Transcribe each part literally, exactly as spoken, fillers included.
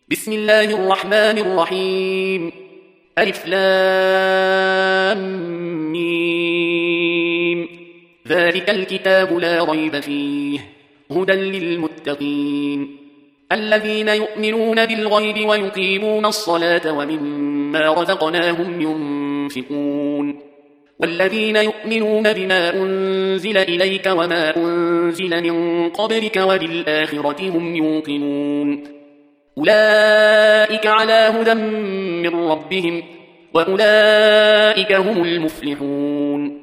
بسم الله الرحمن الرحيم. ألف لام ميم. ذلك الكتاب لا ريب فيه هدى للمتقين الذين يؤمنون بالغيب ويقيمون الصلاة ومما رزقناهم ينفقون والذين يؤمنون بما أنزل إليك وما أنزل من قبلك وبالآخرة هم يوقنون أولئك على هدى من ربهم وأولئك هم المفلحون.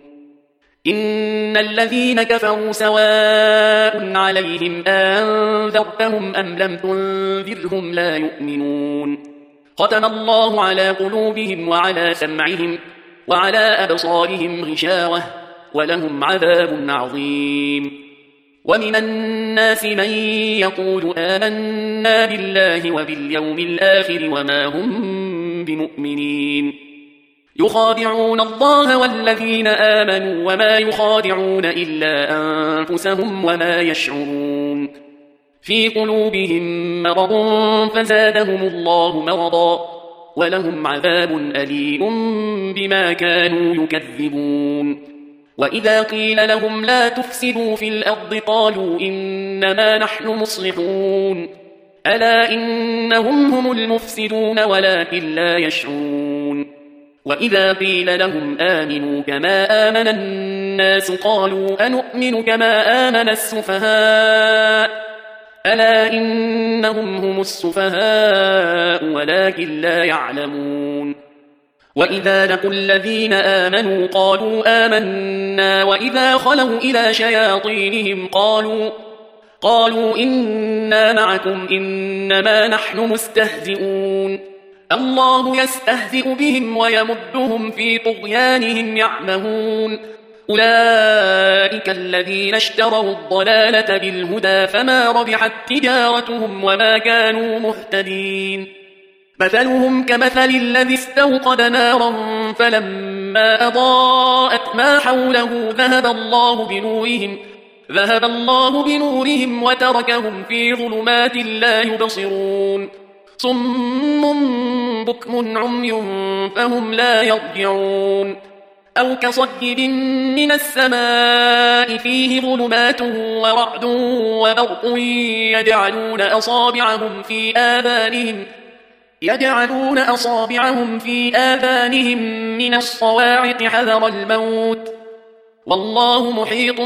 إن الذين كفروا سواء عليهم أنذرتهم أم لم تنذرهم لا يؤمنون. ختم الله على قلوبهم وعلى سمعهم وعلى أبصارهم غشاوة ولهم عذاب عظيم. ومن الناس من يقول آمنا بالله وباليوم الآخر وما هم بمؤمنين يخادعون الله والذين آمنوا وما يخادعون إلا أنفسهم وما يشعرون. في قلوبهم مرض فزادهم الله مرضا ولهم عذاب أليم بما كانوا يكذبون. وإذا قيل لهم لا تفسدوا في الأرض قالوا إنما نحن مصلحون ألا إنهم هم المفسدون ولكن لا يشعرون. وإذا قيل لهم آمنوا كما آمن الناس قالوا أنؤمن كما آمن السفهاء ألا إنهم هم السفهاء ولكن لا يعلمون. وإذا لقوا الذين آمنوا قالوا آمنا وإذا خلوا إلى شياطينهم قالوا قالوا إنا معكم إنما نحن مستهزئون الله يستهزئ بهم ويمدهم في طغيانهم يعمهون. أولئك الذين اشتروا الضلالة بالهدى فما ربحت تجارتهم وما كانوا مهتدين. مثلهم كمثل الذي استوقد نارا فلما أضاءت ما حوله ذهب الله بنورهم ذهب الله بنورهم وتركهم في ظلمات لا يبصرون. صم بكم عمي فهم لا يرجعون. أو كصيب من السماء فيه ظلمات ورعد وبرق يجعلون أصابعهم في آذانهم يجعلون أصابعهم في آذانهم من الصواعق حذر الموت والله محيط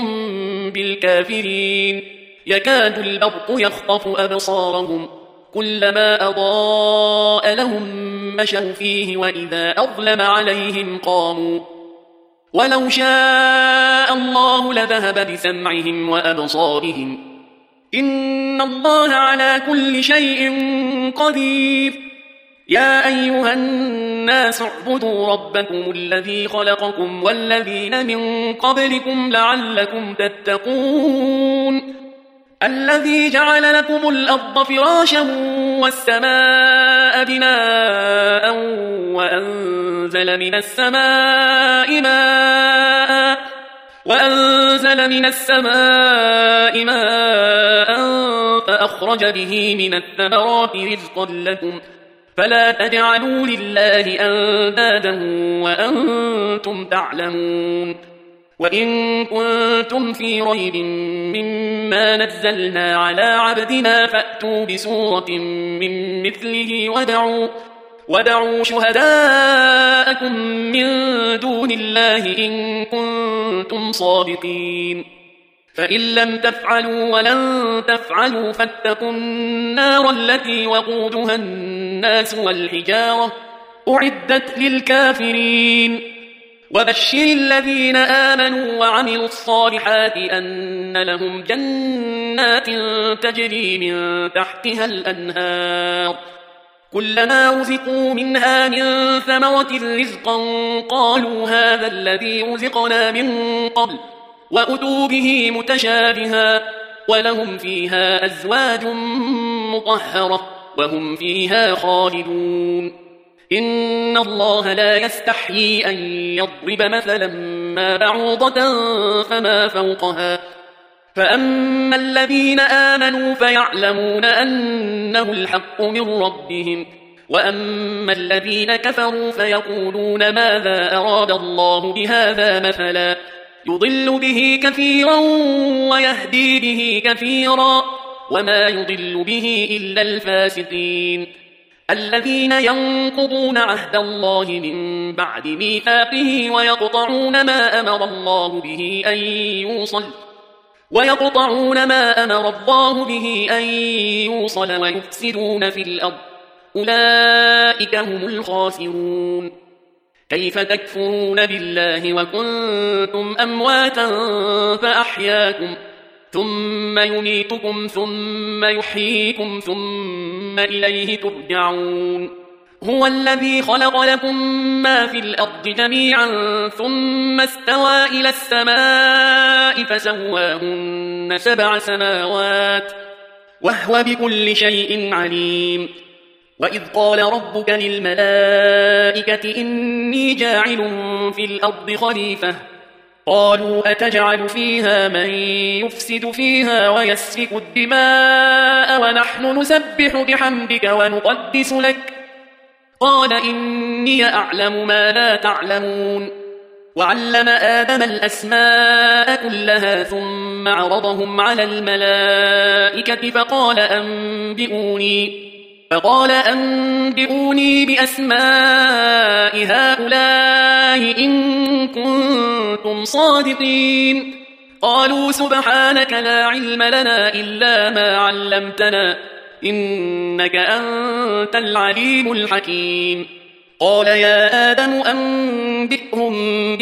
بالكافرين. يكاد البرق يخطف أبصارهم كلما أضاء لهم مشوا فيه وإذا أظلم عليهم قاموا ولو شاء الله لذهب بسمعهم وأبصارهم إن الله على كل شيء قدير. يا أيها الناس اعبدوا ربكم الذي خلقكم والذين من قبلكم لعلكم تتقون الذي جعل لكم الأرض فراشا والسماء بناء وأنزل من السماء ماء وأنزل من السماء ماء فأخرج به من الثمرات رزقا لكم فلا تجعلوا لله أندادا وأنتم تعلمون. وإن كنتم في ريب مما نزلنا على عبدنا فأتوا بسورة من مثله ودعوا, ودعوا شهداءكم من دون الله إن كنتم صادقين. فإن لم تفعلوا ولن تفعلوا فاتقوا النار التي وقودها الناس والحجارة أعدت للكافرين. وبشر الذين آمنوا وعملوا الصالحات أن لهم جنات تجري من تحتها الأنهار كلما رزقوا منها من ثمرة رزقا قالوا هذا الذي رزقنا من قبل وأتوا به متشابها ولهم فيها أزواج مطهرة وهم فيها خالدون. إن الله لا يستحيي أن يضرب مثلا ما بعوضة فما فوقها فأما الذين آمنوا فيعلمون أنه الحق من ربهم، وأما الذين كفروا فيقولون ماذا أراد الله بهذا مثلا يضل به كثيرا ويهدي به كثيرا وما يضل به إلا الفاسقين الذين ينقضون عهد الله من بعد ميثاقه ويقطعون ما أمر الله به أن يوصل ويقطعون ما أمر الله به أن يوصل ويفسدون في الأرض أولئك هم الخاسرون. كيف تكفرون بالله وكنتم أمواتا فأحياكم ثم يميتكم ثم يحييكم ثم إليه ترجعون. هو الذي خلق لكم ما في الأرض جميعا ثم استوى إلى السماء فسواهن سبع سماوات وهو بكل شيء عليم. وإذ قال ربك للملائكة إني جاعل في الأرض خليفة قالوا أتجعل فيها من يفسد فيها ويسفك الدماء ونحن نسبح بحمدك ونقدس لك قال إني أعلم ما لا تعلمون. وعلم آدم الأسماء كلها ثم عرضهم على الملائكة فقال أنبئوني فقال أنبئوني بأسماء هؤلاء إن كنتم صادقين. قالوا سبحانك لا علم لنا إلا ما علمتنا إنك أنت العليم الحكيم. قال يا آدم أنبئهم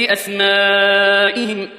بأسمائهم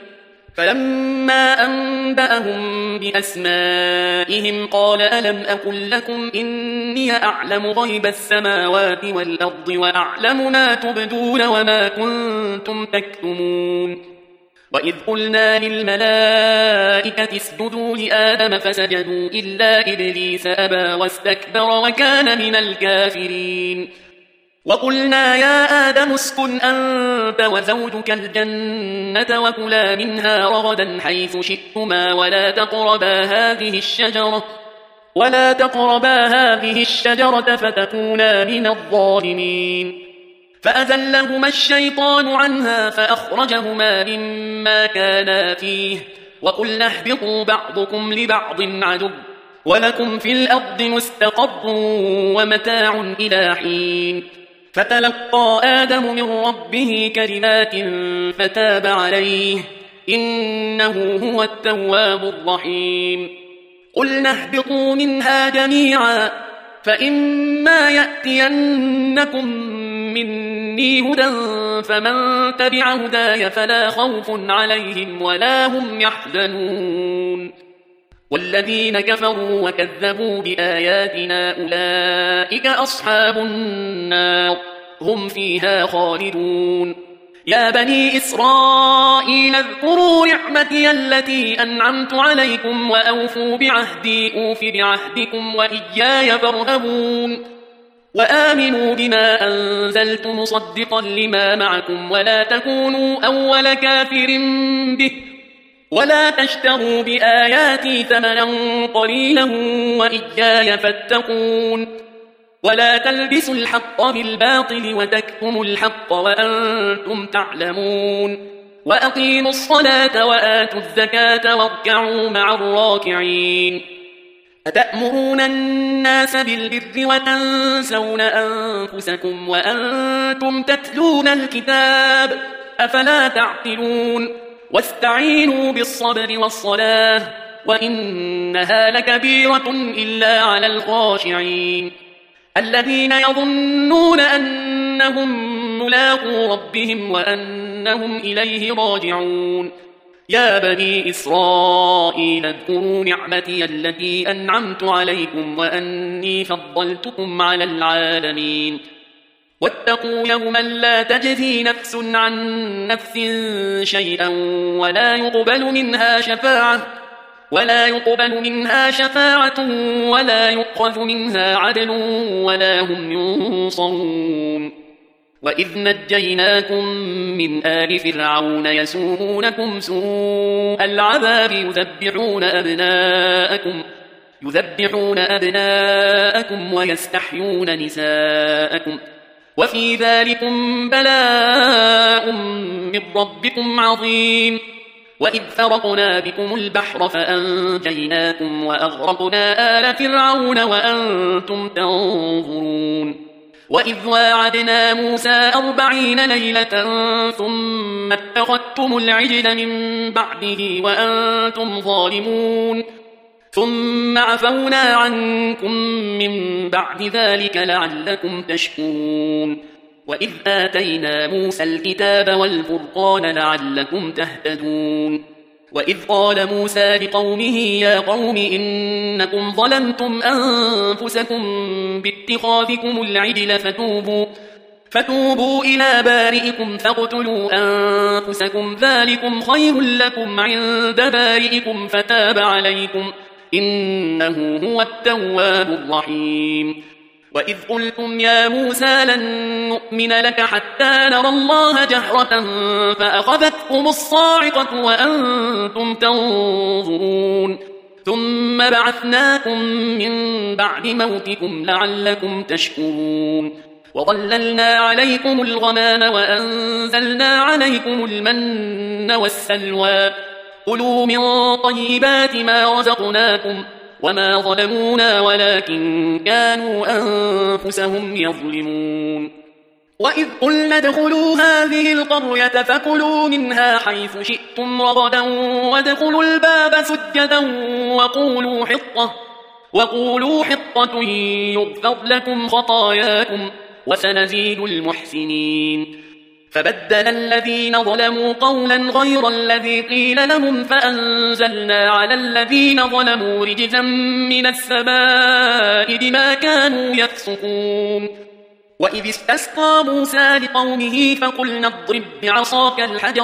فلما أنبأهم بأسمائهم قال ألم أقل لكم إني أعلم غيب السماوات والأرض وأعلم ما تبدون وما كنتم تكتمون. وإذ قلنا للملائكة اسجدوا لآدم فسجدوا إلا إبليس أبى واستكبر وكان من الكافرين. وقلنا يا آدم اسكن أنت وزوجك الجنة وكلا منها رغدا حيث شئتما ولا تقربا هذه الشجرة ولا تقربا هذه الشجرة فتكونا من الظالمين. فأزلهما الشيطان عنها فأخرجهما مما كانا فيه وقلنا اهبطوا بعضكم لبعض عدو ولكم في الأرض مستقر ومتاع إلى حين. فتلقى آدم من ربه كلمات فتاب عليه إنه هو التواب الرحيم. قلنا اهبطوا منها جميعا فإما يأتينكم مني هدى فمن تبع هداي فلا خوف عليهم ولا هم يحزنون. والذين كفروا وكذبوا بآياتنا أولئك أصحاب النار هم فيها خالدون. يا بني إسرائيل اذكروا نعمتي التي أنعمت عليكم وأوفوا بعهدي أوف بعهدكم وإياي فارهبون. وآمنوا بما أنزلت مصدقا لما معكم ولا تكونوا أول كافر به ولا تشتروا بآياتي ثمنا قليلا وإياي فاتقون. ولا تلبسوا الحق بالباطل وتكتموا الحق وأنتم تعلمون. وأقيموا الصلاة وآتوا الزكاة واركعوا مع الراكعين. أتأمرون الناس بالبر وتنسون أنفسكم وأنتم تتلون الكتاب أفلا تعقلون. واستعينوا بالصبر والصلاة وإنها لكبيرة إلا على الخاشعين الذين يظنون أنهم ملاقو ربهم وأنهم إليه راجعون. يا بني إسرائيل اذكروا نعمتي التي أنعمت عليكم وأني فضلتكم على العالمين. واتقوا يوما لا تجزي نفس عن نفس شيئا ولا يقبل منها شفاعة ولا يقبل منها شفاعة ولا يؤخذ منها عدل ولا هم ينصرون. وإذ نجيناكم من آل فرعون يسومونكم سوء العذاب يذبحون أبناءكم يذبحون أبناءكم ويستحيون نساءكم وفي ذلكم بلاء من ربكم عظيم. وإذ فرقنا بكم البحر فأنجيناكم وأغرقنا آل فرعون وأنتم تنظرون. وإذ واعدنا موسى أربعين ليلة ثم اتخذتم العجل من بعده وأنتم ظالمون ثم عفونا عنكم من بعد ذلك لعلكم تشكرون. وإذ آتينا موسى الكتاب والفرقان لعلكم تهتدون. وإذ قال موسى لقومه يا قوم إنكم ظلمتم أنفسكم باتخاذكم العجل فتوبوا, فتوبوا إلى بارئكم فاقتلوا أنفسكم ذلكم خير لكم عند بارئكم فتاب عليكم إنه هو التواب الرحيم. وإذ قلتم يا موسى لن نؤمن لك حتى نرى الله جهرة فأخذتكم الصاعقة وأنتم تنظرون ثم بعثناكم من بعد موتكم لعلكم تشكرون. وظللنا عليكم الغمام وأنزلنا عليكم المن والسلوى كلوا من طيبات ما رزقناكم وما ظلمونا ولكن كانوا أنفسهم يظلمون. وإذ قلنا ادخلوا هذه القرية فكلوا منها حيث شئتم رغدا وادخلوا الباب سجدا وقولوا حطة, وقولوا حطة يغفر لكم خطاياكم وسنزيد المحسنين. فبدل الذين ظلموا قولا غير الذي قيل لهم فأنزلنا على الذين ظلموا رجزا من السماء بما كانوا يفسقون. وإذ استسقى موسى لقومه فقلنا اضرب بعصاك الحجر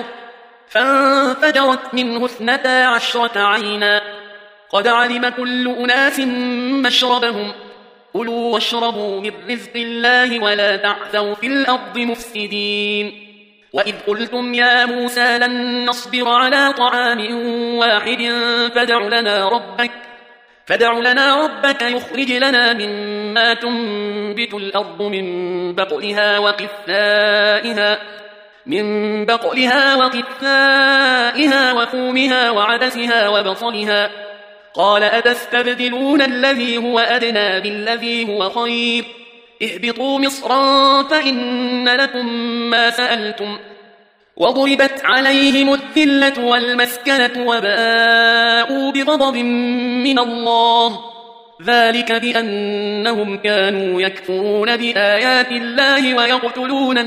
فانفجرت منه اثنتا عشرة عينا قد علم كل أناس مشربهم كلوا واشربوا من رزق الله ولا تعثوا في الأرض مفسدين. وإذ قلتم يا موسى لن نصبر على طعام واحد فادع لنا ربك فادع لنا ربك يخرج لنا مما تنبت الأرض من بقلها وقثائها من بقلها وقثائها وفومها وعدسها وبصلها قال أتستبدلون الذي هو أدنى بالذي هو خير اهبطوا مصرا فإن لكم ما سألتم وضربت عليهم الذلة والمسكنة وباءوا بغضب من الله ذلك بأنهم كانوا يكفرون بآيات الله ويقتلون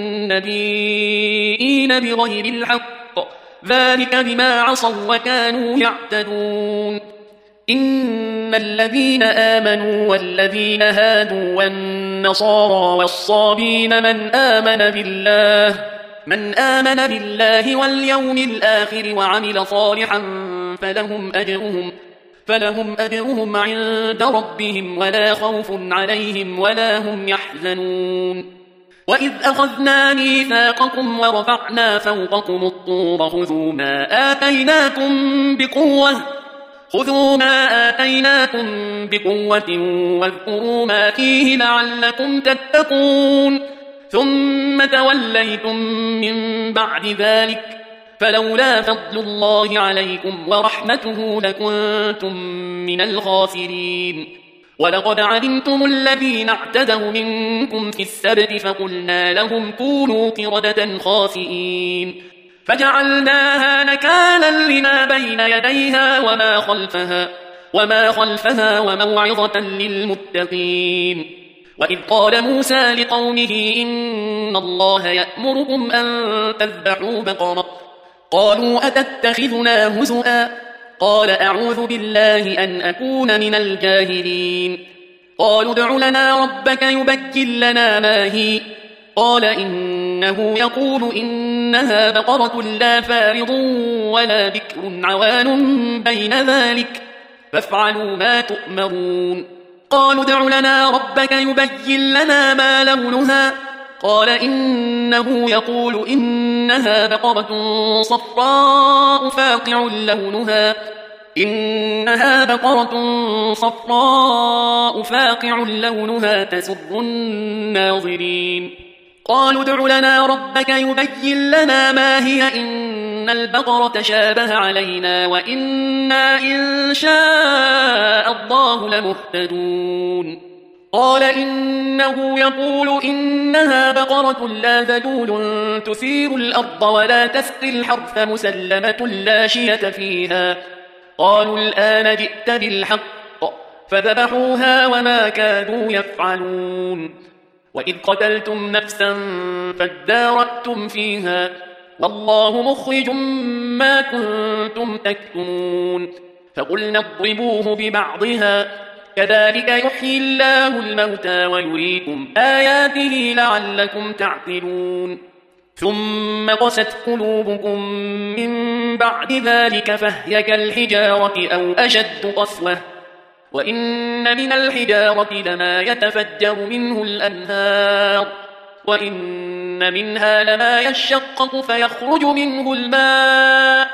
النبيين بغير الحق ذلك بما عصوا وكانوا يعتدون. إن الذين آمنوا والذين هادوا والنصارى والصابين من آمن بالله من آمن بالله واليوم الآخر وعمل صالحا فلهم أجرهم فلهم أجرهم عند ربهم ولا خوف عليهم ولا هم يحزنون. وإذ أخذنا ميثاقكم ورفعنا فوقكم الطور خذوا ما آتيناكم بقوة خذوا ما آتيناكم بقوة واذكروا ما فيه لعلكم تتقون ثم توليتم من بعد ذلك فلولا فضل الله عليكم ورحمته لكنتم من الخاسرين. ولقد علمتم الذين اعتدوا منكم في السبت فقلنا لهم كونوا قردة خاسئين فجعلناها نكالا لما بين يديها وما خلفها وما خلفها وموعظة للمتقين. وإذ قال موسى لقومه إن الله يأمركم أن تذبحوا بقرة قالوا أتتخذنا هزؤا قال أعوذ بالله أن أكون من الجاهلين. قالوا ادع لنا ربك يبين لنا ما هي قال إنه يقول إنها بقرة لا فارض ولا بكر عوان بين ذلك فافعلوا ما تؤمرون. قالوا ادع لنا ربك يبين لنا ما لونها قال إنه يقول إنها بقرة صفراء فاقع لونها إنها بقرة صفراء فاقع لونها تسر الناظرين قالوا ادع لنا ربك يبين لنا ما هي إن البقرة شابه علينا وإنا إن شاء الله لمهتدون قال إنه يقول إنها بقرة لا ذلول تثير الأرض ولا تسقي الحرث مسلمة لا شية فيها قالوا الآن جئت بالحق فذبحوها وما كادوا يفعلون وإذ قتلتم نفسا فادارأتم فيها والله مخرج ما كنتم تكتمون فقلنا اضربوه ببعضها كذلك يحيي الله الموتى ويريكم آياته لعلكم تعقلون ثم قست قلوبكم من بعد ذلك فهي كالحجارة أو أشد قسوة وإن من الحجارة لما يتفجر منه الأنهار وإن منها لما يشقق فيخرج منه الماء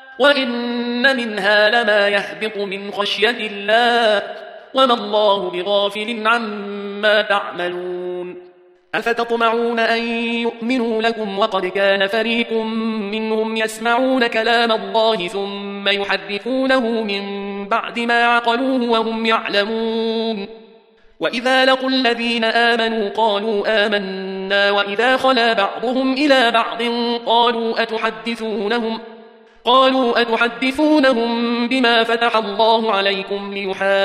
وإن منها لما يهبط من خشية الله وما الله بغافل عما تعملون أفتطمعون أن يؤمنوا لكم وقد كان فريق منهم يسمعون كلام الله ثم يحرفونه من بعد ما عقلوه وهم يعلمون وإذا لقوا الذين آمنوا قالوا آمنا وإذا خلا بعضهم إلى بعض قالوا أتحدثونهم قالوا أتحدثونهم بما فتح الله عليكم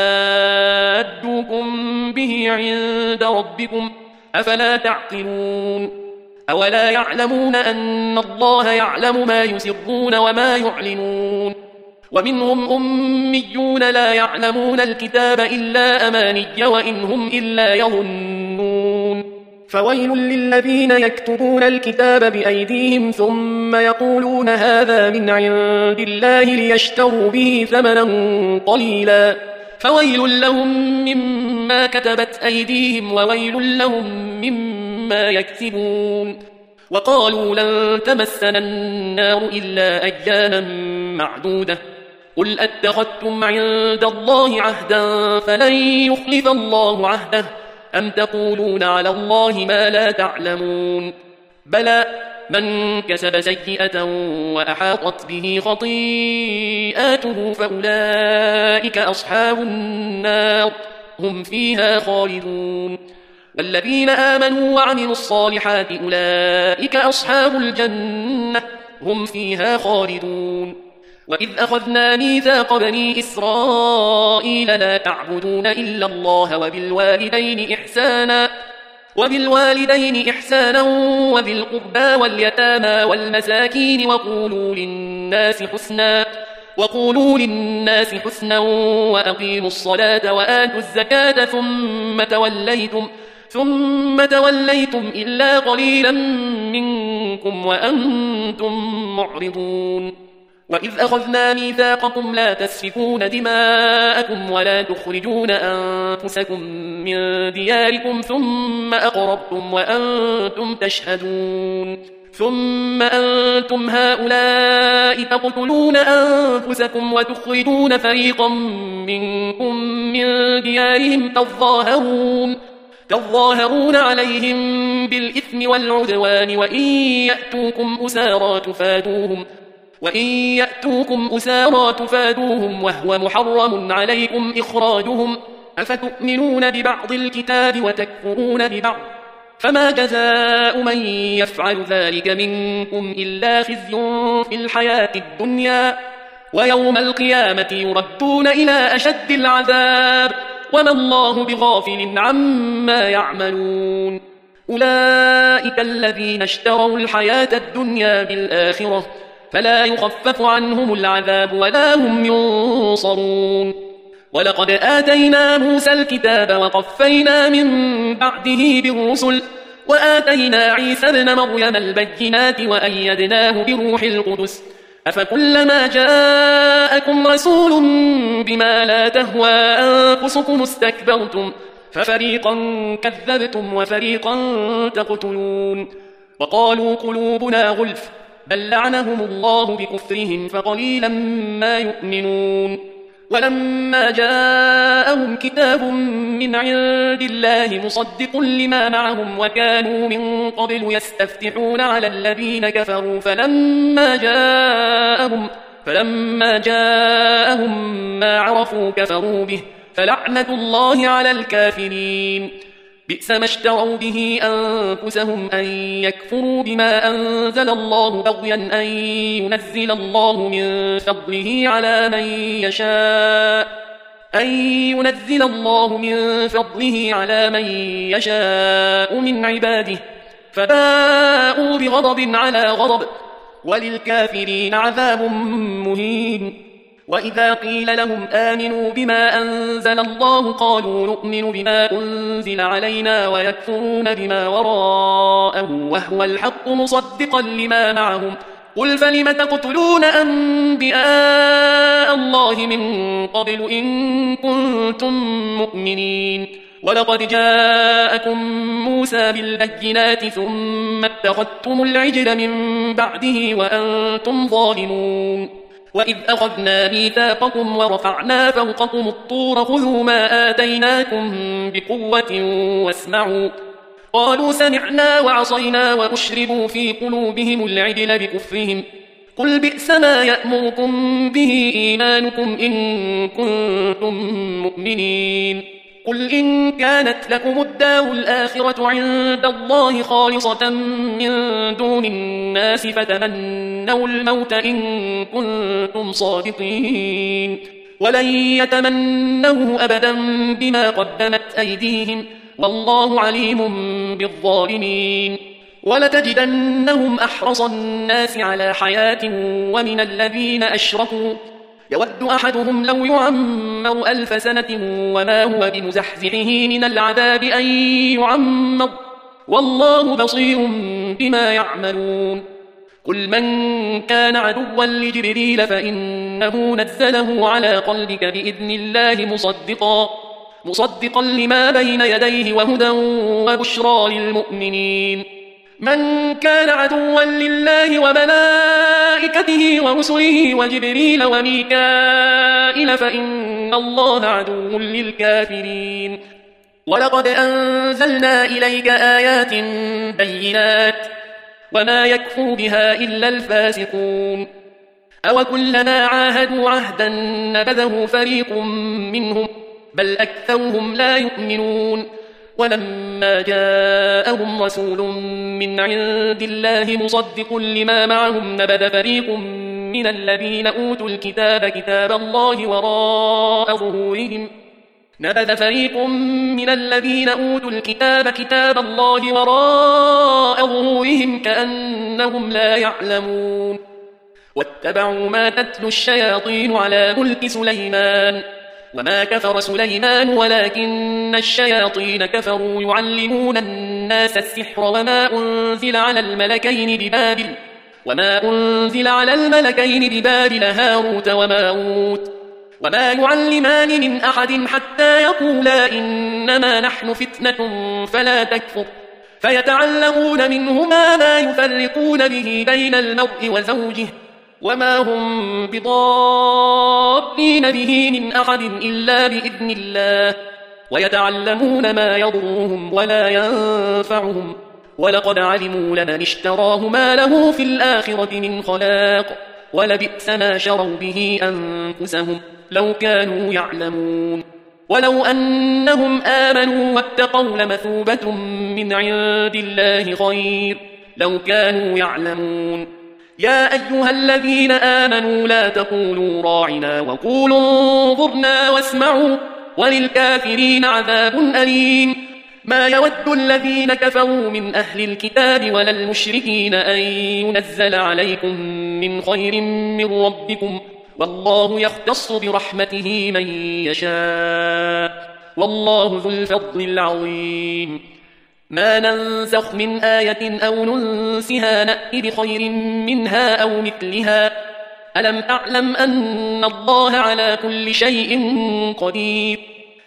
ليحاجوكم به عند ربكم أفلا تعقلون أولا يعلمون أن الله يعلم ما يسرون وما يعلنون ومنهم أميون لا يعلمون الكتاب إلا أماني وإن هم إلا يظنون فويل للذين يكتبون الكتاب بأيديهم ثم يقولون هذا من عند الله ليشتروا به ثمنا قليلا فويل لهم مما كتبت أيديهم وويل لهم مما يكسبون وقالوا لن تمسنا النار إلا أياما معدودة قل أتخذتم عند الله عهدا فلن يخلف الله عهده أم تقولون على الله ما لا تعلمون بلى من كسب سيئة وأحاطت به خطيئاته فأولئك أصحاب النار هم فيها خالدون والذين آمنوا وعملوا الصالحات أولئك أصحاب الجنة هم فيها خالدون وإذ أخذنا ميثاق بني إسرائيل لا تعبدون إلا الله وبالوالدين إحسانا وبالوالدين إحسانا وذي القربى واليتامى والمساكين وقولوا للناس حسنا وقولوا للناس حسنا وأقيموا الصلاة وآتوا الزكاة ثم توليتم ثم توليتم إلا قليلا منكم وأنتم معرضون وإذ أخذنا ميثاقكم لا تسفكون دماءكم ولا تخرجون أنفسكم من دياركم ثم أقررتم وأنتم تشهدون ثم أنتم هؤلاء تقتلون أنفسكم وتخرجون فريقا منكم من ديارهم تظاهرون تظاهرون عليهم بالإثم والعدوان وإن يأتوكم أسارى تفادوهم وإن يأتوكم أسارى تفادوهم وهو محرم عليكم إخراجهم أفتؤمنون ببعض الكتاب وتكفرون ببعض فما جزاء من يفعل ذلك منكم إلا خزي في الحياة الدنيا ويوم القيامة يردون إلى أشد العذاب وما الله بغافل عما يعملون أولئك الذين اشتروا الحياة الدنيا بالآخرة فلا يخفف عنهم العذاب ولا هم ينصرون ولقد آتينا موسى الكتاب وقفينا من بعده بالرسل وآتينا عيسى ابن مريم البينات وأيدناه بروح القدس أفكلما جاءكم رسول بما لا تهوى أنفسكم استكبرتم ففريقا كذبتم وفريقا تقتلون. وقالوا قلوبنا غلف بل لعنهم الله بكفرهم فقليلا ما يؤمنون. ولما جاءهم كتاب من عند الله مصدق لما معهم وكانوا من قبل يستفتحون على الذين كفروا فلما جاءهم, فلما جاءهم ما عرفوا كفروا به فلعنة الله على الكافرين. بئس ما اشتروا به أنفسهم أن يكفروا بما أنزل الله بغيا أن ينزل الله من فضله على من يشاء أن ينزل الله من فضله على من يشاء من عباده فباءوا بغضب على غضب وللكافرين عذاب مهين. وإذا قيل لهم آمنوا بما أنزل الله قالوا نؤمن بما أنزل علينا ويكفرون بما وراءه وهو الحق مصدقا لما معهم قل فلم تقتلون أنبياء الله من قبل إن كنتم مؤمنين. ولقد جاءكم موسى بالبينات ثم اتخذتم العجل من بعده وأنتم ظالمون. وإذ أخذنا ميثاقكم ورفعنا فوقكم الطور خذوا ما آتيناكم بقوة واسمعوا قالوا سمعنا وعصينا وأشربوا في قلوبهم العجل بكفرهم قل بئس ما يأمركم به إيمانكم إن كنتم مؤمنين. قل إن كانت لكم الدار الآخرة عند الله خالصة من دون الناس فتمنوا الموت إن كنتم صادقين ولن يتمنوه أبدا بما قدمت أيديهم والله عليم بالظالمين. ولتجدنهم أحرص الناس على حياة ومن الذين أشركوا يود أحدهم لو يعمر ألف سنة وما هو بمزحزحه من العذاب أن يعمر والله بصير بما يعملون. قل من كان عدوا لجبريل فإنه نزله على قلبك بإذن الله مصدقا, مصدقا لما بين يديه وهدى وبشرى للمؤمنين. من كان عدوا لله وملائكته ورسله وجبريل وميكائيل فإن الله عدو للكافرين. ولقد أنزلنا إليك آيات بينات وما يكفر بها إلا الفاسقون. أوكلما عاهدوا عهدا نبذه فريق منهم بل أكثرهم لا يؤمنون. ولما جاءهم رسول من عند الله مصدق لما معهم نبذ فريق من الذين أوتوا الكتاب كتاب الله وراء ظهورهم نبذ فريق من الذين أوتوا الكتاب كتاب الله وراء ظهورهم كأنهم لا يعلمون. واتبعوا ما تتلو الشياطين على ملك سليمان وما كفر سليمان ولكن الشياطين كفروا يعلمون الناس السحر وما أنزل على الملكين ببابل وما أنزل على الملكين ببابل هاروت وماروت وما يعلمان من أحد حتى يقولا إنما نحن فتنة فلا تكفر فيتعلمون منهما ما يفرقون به بين المرء وزوجه وما هم بضارين به من أحد إلا بإذن الله ويتعلمون ما يضرهم ولا ينفعهم ولقد علموا لمن اشتراه ما له في الآخرة من خلاق ولبئس ما شروا به أنفسهم لو كانوا يعلمون. ولو أنهم آمنوا واتقوا لمثوبة من عند الله خير لو كانوا يعلمون. يا أيها الذين آمنوا لا تقولوا راعنا وقولوا انظرنا واسمعوا وللكافرين عذاب أليم. ما يود الذين كفروا من أهل الكتاب ولا المشركين أن ينزل عليكم من خير من ربكم والله يختص برحمته من يشاء والله ذو الفضل العظيم. ما ننسخ من آية أو ننسها نأت بخير منها أو مثلها ألم تعلم أن الله على كل شيء قدير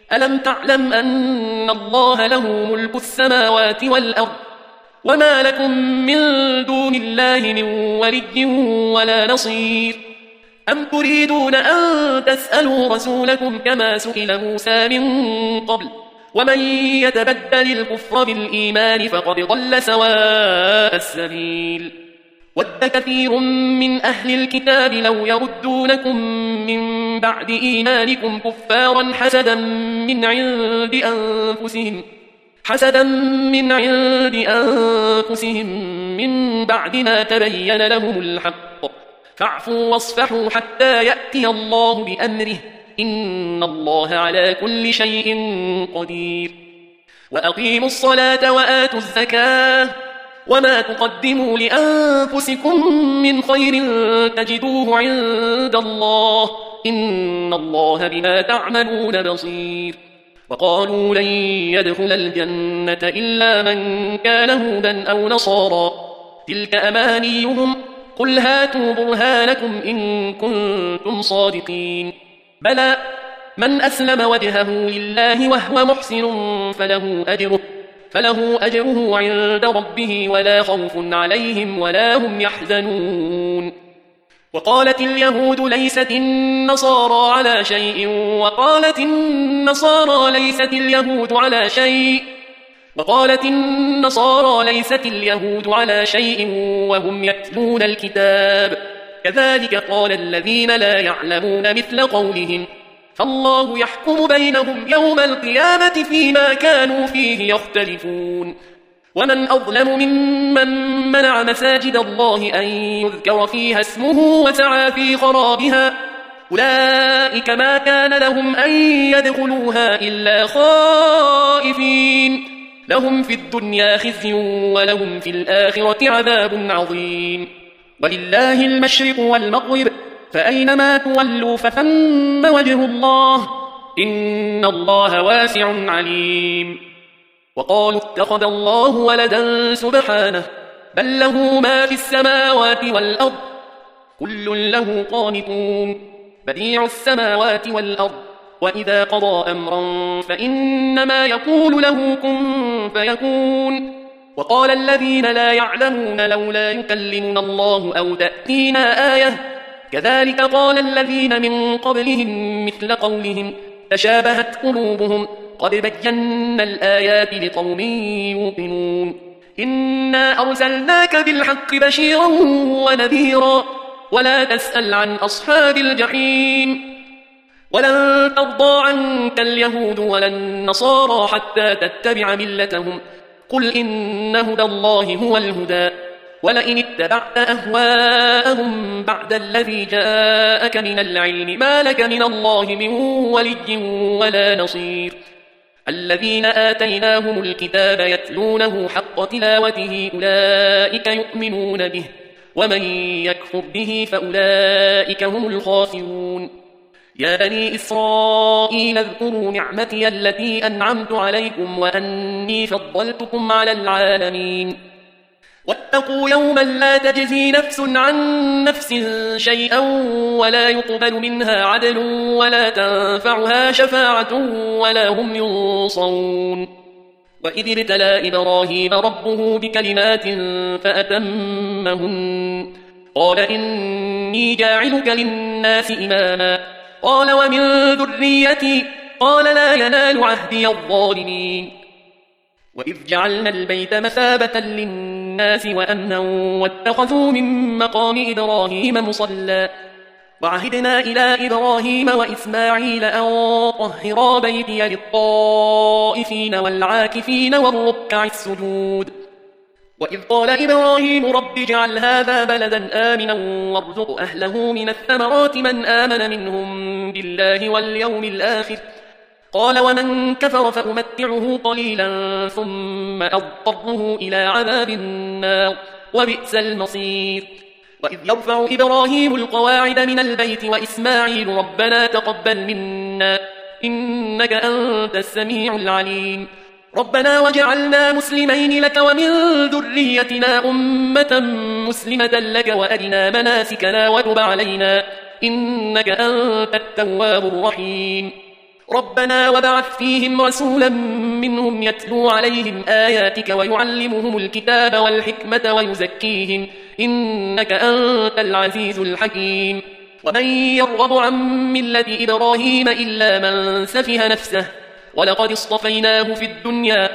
ألم تعلم أن الله له ملك السماوات والأرض وما لكم من دون الله من ولي ولا نصير أم تريدون أن تسألوا رسولكم كما سئل موسى من قبل ومن يتبدل الكفر بالإيمان فقد ضل سواء السبيل ود كثير من أهل الكتاب لو يردونكم من بعد إيمانكم كفارا حسدا من عند أنفسهم حسدا من عند أنفسهم من بعد ما تبين لهم الحق فاعفوا واصفحوا حتى يأتي الله بأمره إن الله على كل شيء قدير وأقيموا الصلاة وآتوا الزكاة وما تقدموا لأنفسكم من خير تجدوه عند الله إن الله بما تعملون بصير وقالوا لن يدخل الجنة إلا من كان هودا أو نصارى تلك أمانيهم قل هاتوا برهانكم إن كنتم صادقين بلى من أسلم وجهه لله وهو محسن فله أجره فله أجره عند ربه ولا خوف عليهم ولا هم يحزنون وقالت اليهود ليست النصارى على شيء وقالت النصارى ليست اليهود على شيء وقالت النصارى ليست اليهود على شيء وهم يتلون الكتاب كذلك قال الذين لا يعلمون مثل قولهم فالله يحكم بينهم يوم القيامة فيما كانوا فيه يختلفون ومن أظلم ممن منع مساجد الله أن يذكر فيها اسمه وسعى في خرابها أولئك ما كان لهم أن يدخلوها إلا خائفين لهم في الدنيا خزي ولهم في الآخرة عذاب عظيم ولله المشرق والمغرب فأينما تولوا فثم وجه الله إن الله واسع عليم وقالوا اتخذ الله ولدا سبحانه بل له ما في السماوات والأرض كل له قانتون بديع السماوات والأرض وإذا قضى أمرا فإنما يقول له كن فيكون وقال الذين لا يعلمون لولا يكلمنا الله أو تأتينا آية كذلك قال الذين من قبلهم مثل قولهم تشابهت قلوبهم قد بينا الآيات لقوم يوقنون إنا أرسلناك بالحق بشيرا ونذيرا ولا تسأل عن أصحاب الجحيم ولن ترضى عنك اليهود ولا النصارى حتى تتبع ملتهم قل إن هدى الله هو الهدى ولئن اتبعت أهواءهم بعد الذي جاءك من العلم ما لك من الله من ولي ولا نصير الذين آتيناهم الكتاب يتلونه حق تلاوته أولئك يؤمنون به ومن يكفر به فأولئك هم الخاسرون يا بني إسرائيل اذكروا نعمتي التي أنعمت عليكم وأني فضلتكم على العالمين واتقوا يوما لا تجزي نفس عن نفس شيئا ولا يقبل منها عدل ولا تنفعها شفاعة ولا هم ينصرون وإذ ابتلى إبراهيم ربه بكلمات فأتمهن قال إني جاعلك للناس إماما قال ومن ذريتي قال لا ينال عهدي الظالمين وإذ جعلنا البيت مثابة للناس وأمنا واتخذوا من مقام إبراهيم مصلى وعهدنا إلى إبراهيم وإسماعيل أن طهرا بيتي للطائفين والعاكفين والركع السجود وإذ قال إبراهيم رب اجعل هذا بلدا آمنا وارزق أهله من الثمرات من آمن منهم بالله واليوم الآخر قال ومن كفر فأمتعه قليلا ثم أضطره إلى عذاب النار وبئس المصير وإذ يرفع إبراهيم القواعد من البيت وإسماعيل ربنا تقبل منا إنك أنت السميع العليم ربنا وجعلنا مسلمين لك ومن ذريتنا أمة مسلمة لك وأرنا مناسكنا وتب علينا إنك أنت التواب الرحيم ربنا وبعث فيهم رسولا منهم يتلو عليهم آياتك ويعلمهم الكتاب والحكمة ويزكيهم إنك أنت العزيز الحكيم ومن يرغب عن ملة إبراهيم إلا من سفه نفسه ولقد اصطفيناه في الدنيا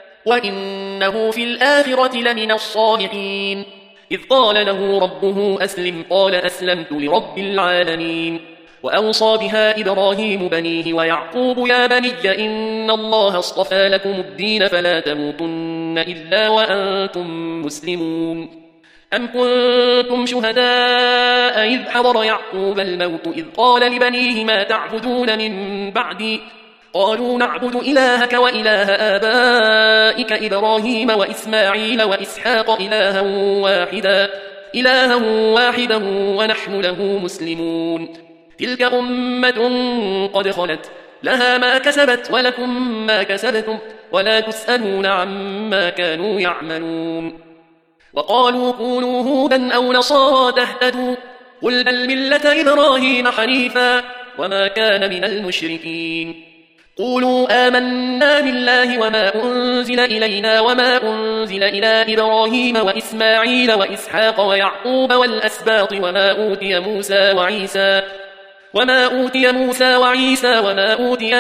وإنه في الآخرة لمن الصالحين إذ قال له ربه أسلم قال أسلمت لرب العالمين وأوصى بها إبراهيم بنيه ويعقوب يا بني إن الله اصطفى لكم الدين فلا تموتن إلا وأنتم مسلمون أم كنتم شهداء إذ حضر يعقوب الموت إذ قال لبنيه ما تعبدون من بعدي قالوا نعبد إلهك وإله آبائك إبراهيم وإسماعيل وإسحاق إلها واحدا إلها واحدا ونحن له مسلمون تلك أمة قد خلت لها ما كسبت ولكم ما كسبتم ولا تسألون عما كانوا يعملون وقالوا كونوا هودا أو نصارى تهتدوا قل بل ملة إبراهيم حنيفا وما كان من المشركين قولوا آمنا بالله وما أنزل إلينا وما أنزل إلى إبراهيم وإسماعيل وإسحاق ويعقوب والأسباط وما أوتي موسى وعيسى وما أوتي موسى وعيسى وما أوتي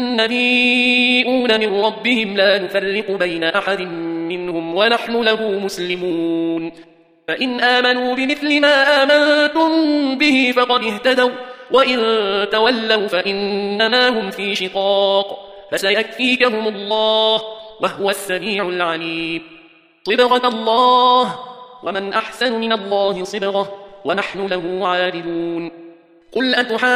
النبيون من ربهم لا نفرق بين أحد منهم ونحن له مسلمون فإن آمنوا بمثل ما آمنتم به فقد اهتدوا وإن تولوا فإنما هم في شقاق فسيكفيكهم الله وهو السميع العليم صبغة الله ومن أحسن من الله صبغة ونحن له عابدون قل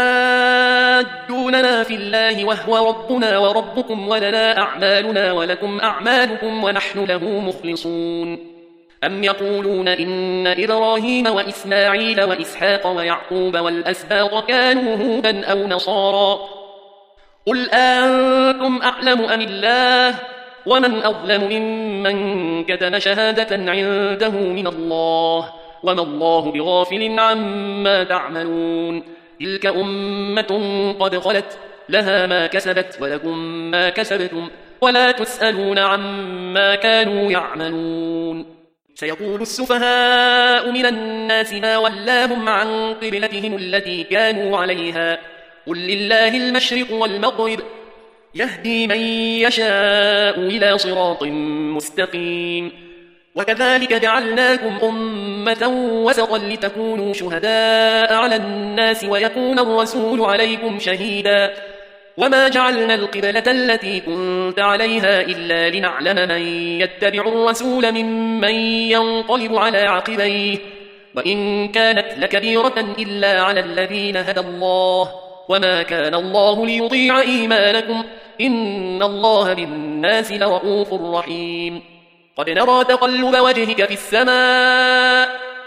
أتحاجوننا في الله وهو ربنا وربكم ولنا أعمالنا ولكم أعمالكم ونحن له مخلصون أم يقولون إن إبراهيم وإسماعيل وإسحاق ويعقوب والأسباط كانوا هودا أو نصارى قل أنتم أعلم أم الله ومن أظلم ممن كتم شهادة عنده من الله وما الله بغافل عما تعملون تلك أمة قد خلت لها ما كسبت ولكم ما كسبتم ولا تسألون عما كانوا يعملون سيقول السفهاء من الناس ما ولاهم عن قبلتهم التي كانوا عليها قل لله المشرق والمغرب يهدي من يشاء إلى صراط مستقيم وكذلك جعلناكم أمة وسطا لتكونوا شهداء على الناس ويكون الرسول عليكم شهيدا وما جعلنا القبلة التي كنت عليها إلا لنعلم من يتبع الرسول ممن ينقلب على عقبيه وإن كانت لكبيرة إلا على الذين هدى الله وما كان الله ليضيع إيمانكم إن الله بالناس لرؤوف رحيم قد نرى تقلب وجهك في السماء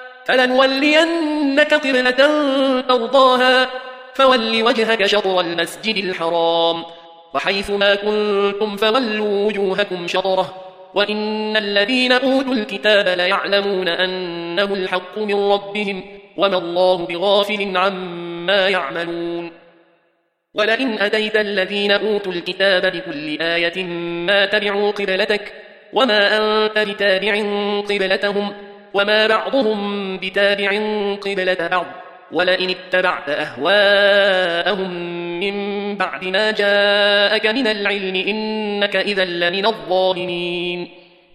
فلنولينك قبلة ترضاها فول وجهك شطر المسجد الحرام وحيث ما كنتم فولوا وجوهكم شطره وإن الذين أوتوا الكتاب ليعلمون أنه الحق من ربهم وما الله بغافل عما يعملون ولئن أتيت الذين أوتوا الكتاب بكل آية ما تبعوا قبلتك وما أنت بتابع قبلتهم وما بعضهم بتابع قبلة بعض ولئن اتبعت أهواءهم من بعد ما جاءك من العلم إنك إذا لمن الظالمين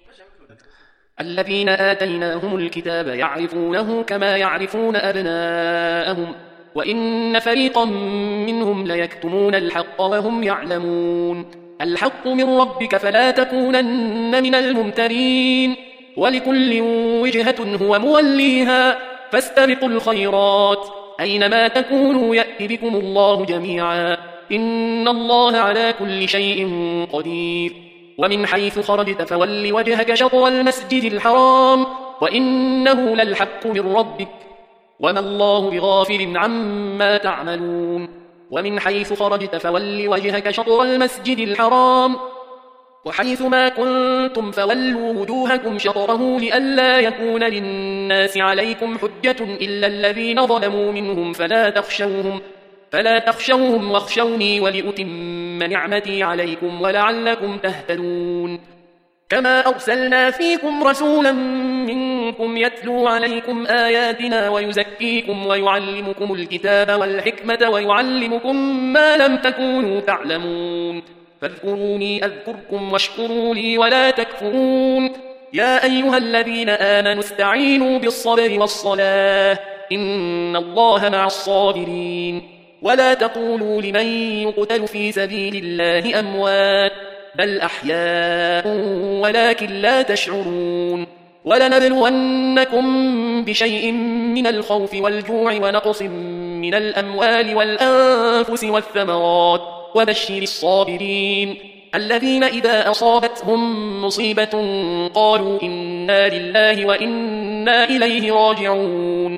الذين آتيناهم الكتاب يعرفونه كما يعرفون أبناءهم وإن فريقا منهم ليكتمون الحق وهم يعلمون الحق من ربك فلا تكونن من الممترين ولكل وجهة هو موليها فاستبقوا الخيرات أينما تكونوا يأتي بكم الله جميعا إن الله على كل شيء قدير ومن حيث خرجت فول وجهك شطر المسجد الحرام وإنه للحق من ربك وما الله بغافل عما تعملون ومن حيث خرجت فول وجهك شطر المسجد الحرام وحيث ما كنتم فولوا وجوهكم شطره لئلا يكون للناس عليكم حجة إلا الذين ظلموا منهم فلا تخشوهم فلا تخشوهم واخشوني ولأتم نعمتي عليكم ولعلكم تهتدون كما أرسلنا فيكم رسولا منكم يتلو عليكم آياتنا ويزكيكم ويعلمكم الكتاب والحكمة ويعلمكم ما لم تكونوا تعلمون فاذكروني أذكركم واشكروا لي ولا تكفرون يا أيها الذين آمنوا استعينوا بالصبر والصلاة إن الله مع الصابرين ولا تقولوا لمن يقتل في سبيل الله أموات بل أحياء ولكن لا تشعرون ولنبلونكم بشيء من الخوف والجوع ونقص من الأموال والأنفس والثمرات وبشر الصابرين الذين إذا أصابتهم مصيبة قالوا إنا لله وإنا إليه راجعون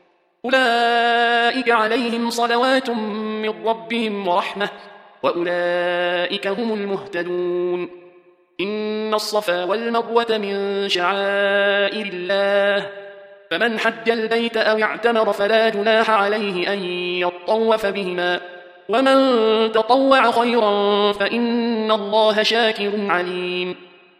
أولئك عليهم صلوات من ربهم ورحمة وأولئك هم المهتدون إن الصفا والمروة من شعائر الله فمن حج البيت أو اعتمر فلا جناح عليه أن يطوف بهما ومن تطوع خيرا فإن الله شاكر عليم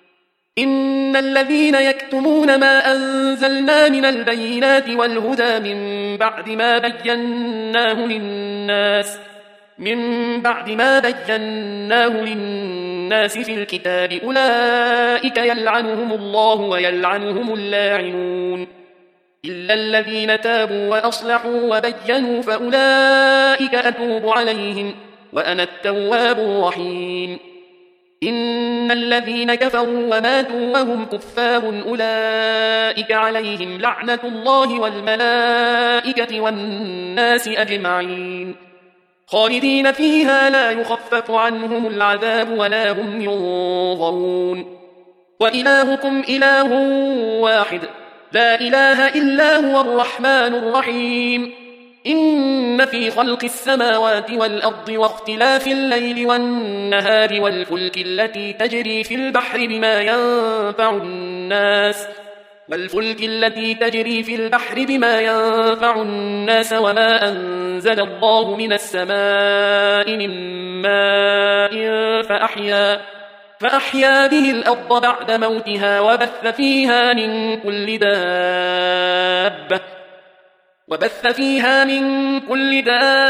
إن الذين يكتمون ما أنزلنا من البينات والهدى من بعد ما بيناه للناس من بعد ما بيناه للناس في الكتاب أولئك يلعنهم الله ويلعنهم اللاعنون إلا الذين تابوا وأصلحوا وبينوا فأولئك أتوب عليهم وأنا التواب الرحيم إن الذين كفروا وماتوا وهم كفار أولئك عليهم لعنة الله والملائكة والناس أجمعين خالدين فيها لا يخفف عنهم العذاب ولا هم ينظرون وإلهكم إله واحد لا إله إلا هو الرحمن الرحيم إن في خلق السماوات والأرض واختلاف الليل والنهار والفلك التي تجري في البحر بما ينفع الناس والفلك التي تجري في البحر بما ينفع الناس وما أنزل الله من السماء من ماء فأحيا فأحيا به الأرض بعد موتها وبث فيها من كل دابة وبث فيها من كل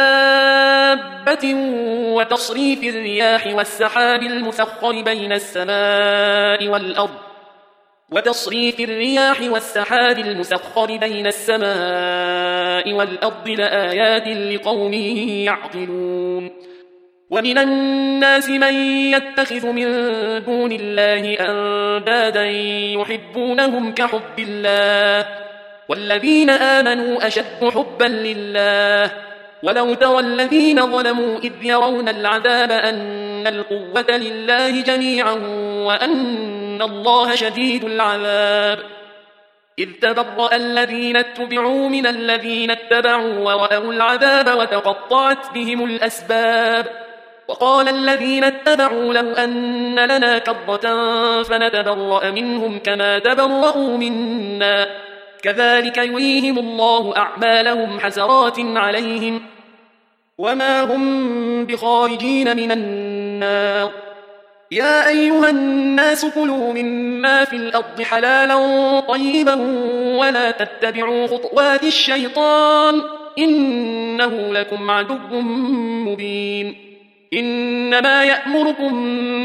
دابة وتصريف الرياح والسحاب المسخر بين السماء والأرض وتصريف الرياح والسحاب المسخر بين السماء والأرض لآيات لقوم يعقلون ومن الناس من يتخذ من دون الله أندادا يحبونهم كحب الله والذين آمنوا أشد حبا لله ولو ترى الذين ظلموا إذ يرون العذاب أن القوة لله جميعا وأن الله شديد العذاب إذ تبرأ الذين اتبعوا من الذين اتبعوا ورأوا العذاب وتقطعت بهم الأسباب وقال الذين اتبعوا لو أن لنا كرة فنتبرأ منهم كما تبرأوا منا كذلك يريهم الله أعمالهم حسرات عليهم وما هم بخارجين من النار يا أيها الناس كلوا مما في الأرض حلالا طيبا ولا تتبعوا خطوات الشيطان إنه لكم عدو مبين إنما يأمركم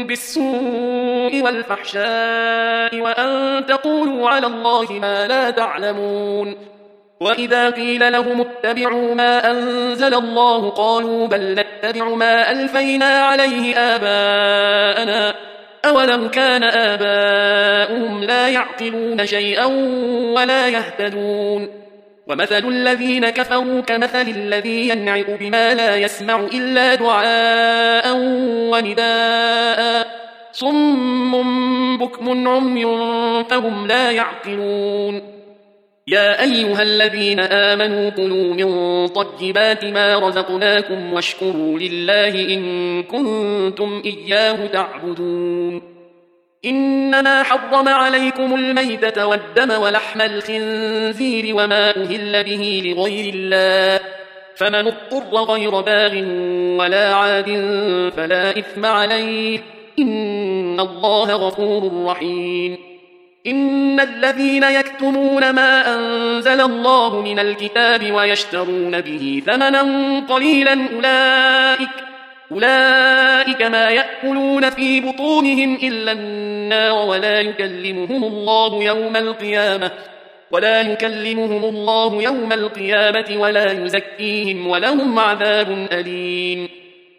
بالسوء والفحشاء وأن تقولوا على الله ما لا تعلمون وإذا قيل لهم اتبعوا ما أنزل الله قالوا بل نتبع ما ألفينا عليه آباءنا أولو كان آباؤهم لا يعقلون شيئا ولا يهتدون ومثل الذين كفروا كمثل الذي ينعق بما لا يسمع إلا دعاء ونداء صم بكم عمي فهم لا يعقلون يا أيها الذين آمنوا كلوا من طيبات ما رزقناكم واشكروا لله إن كنتم إياه تعبدون إنما حرم عليكم الميتة والدم ولحم الخنزير وما أهل به لغير الله فمن اضطر غير باغ ولا عاد فلا إثم عليه إن الله غفور رحيم إن الذين يكتمون ما أنزل الله من الكتاب ويشترون به ثمنا قليلا أولئك, أولئك ما يأكلون في بطونهم إلا النار ولا يكلمهم الله يوم القيامة ولا يكلمهم الله يوم القيامة ولا يزكيهم ولهم عذاب أليم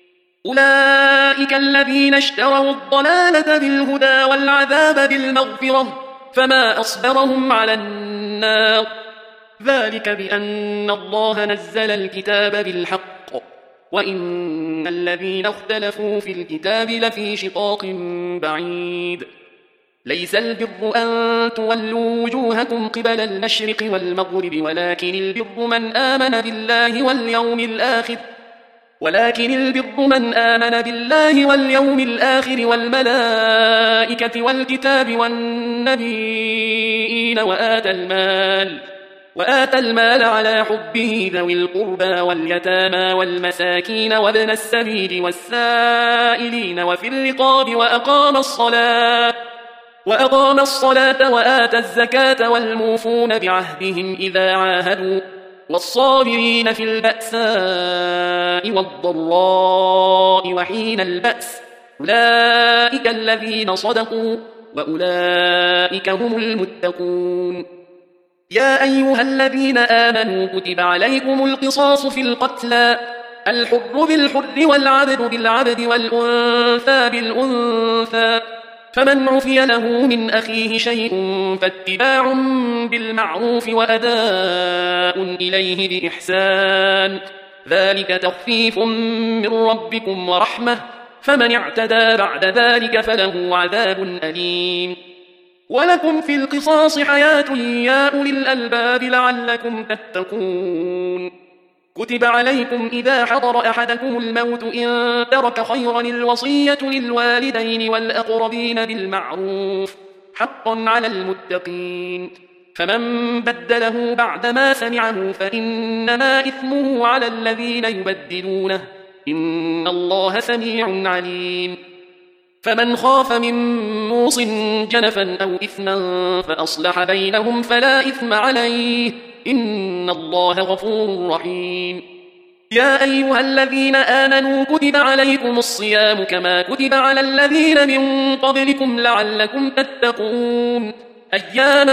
أولئك الذين اشتروا الضلالة بالهدى والعذاب بالمغفرة فما أصبرهم على النار ذلك بأن الله نزل الكتاب بالحق وإن الذين اختلفوا في الكتاب لفي شقاق بعيد ليس البر أن تولوا وجوهكم قبل المشرق والمغرب ولكن البر من آمن بالله واليوم الآخر ولكن البر من آمن بالله واليوم الآخر والملائكة والكتاب والنبيين وآتى المال وآتى المال على حبه ذوي القربى واليتامى والمساكين وابن السبيل والسائلين وفي الرقاب وأقام الصلاة وأقام الصلاة وآتى الزكاة والموفون بعهدهم إذا عاهدوا والصابرين في البأساء والضراء وحين البأس أولئك الذين صدقوا وأولئك هم المتقون يا أيها الذين آمنوا كتب عليكم القصاص في القتلى الحر بالحر والعبد بالعبد والأنثى بالأنثى فمن عفي له من أخيه شيء فاتباع بالمعروف وأداء إليه بإحسان ذلك تخفيف من ربكم ورحمة فمن اعتدى بعد ذلك فله عذاب أليم ولكم في القصاص حياة يا أولي الألباب لعلكم تتقون كتب عليكم إذا حضر أحدكم الموت إن ترك خيرا الوصية للوالدين والأقربين بالمعروف حقا على المتقين فمن بدله بعدما سمعه فإنما إثمه على الذين يبدلونه إن الله سميع عليم فمن خاف من موص جنفا أو إثما فأصلح بينهم فلا إثم عليه إن الله غفور رحيم يا أيها الذين آمنوا كتب عليكم الصيام كما كتب على الذين من قبلكم لعلكم تتقون أياما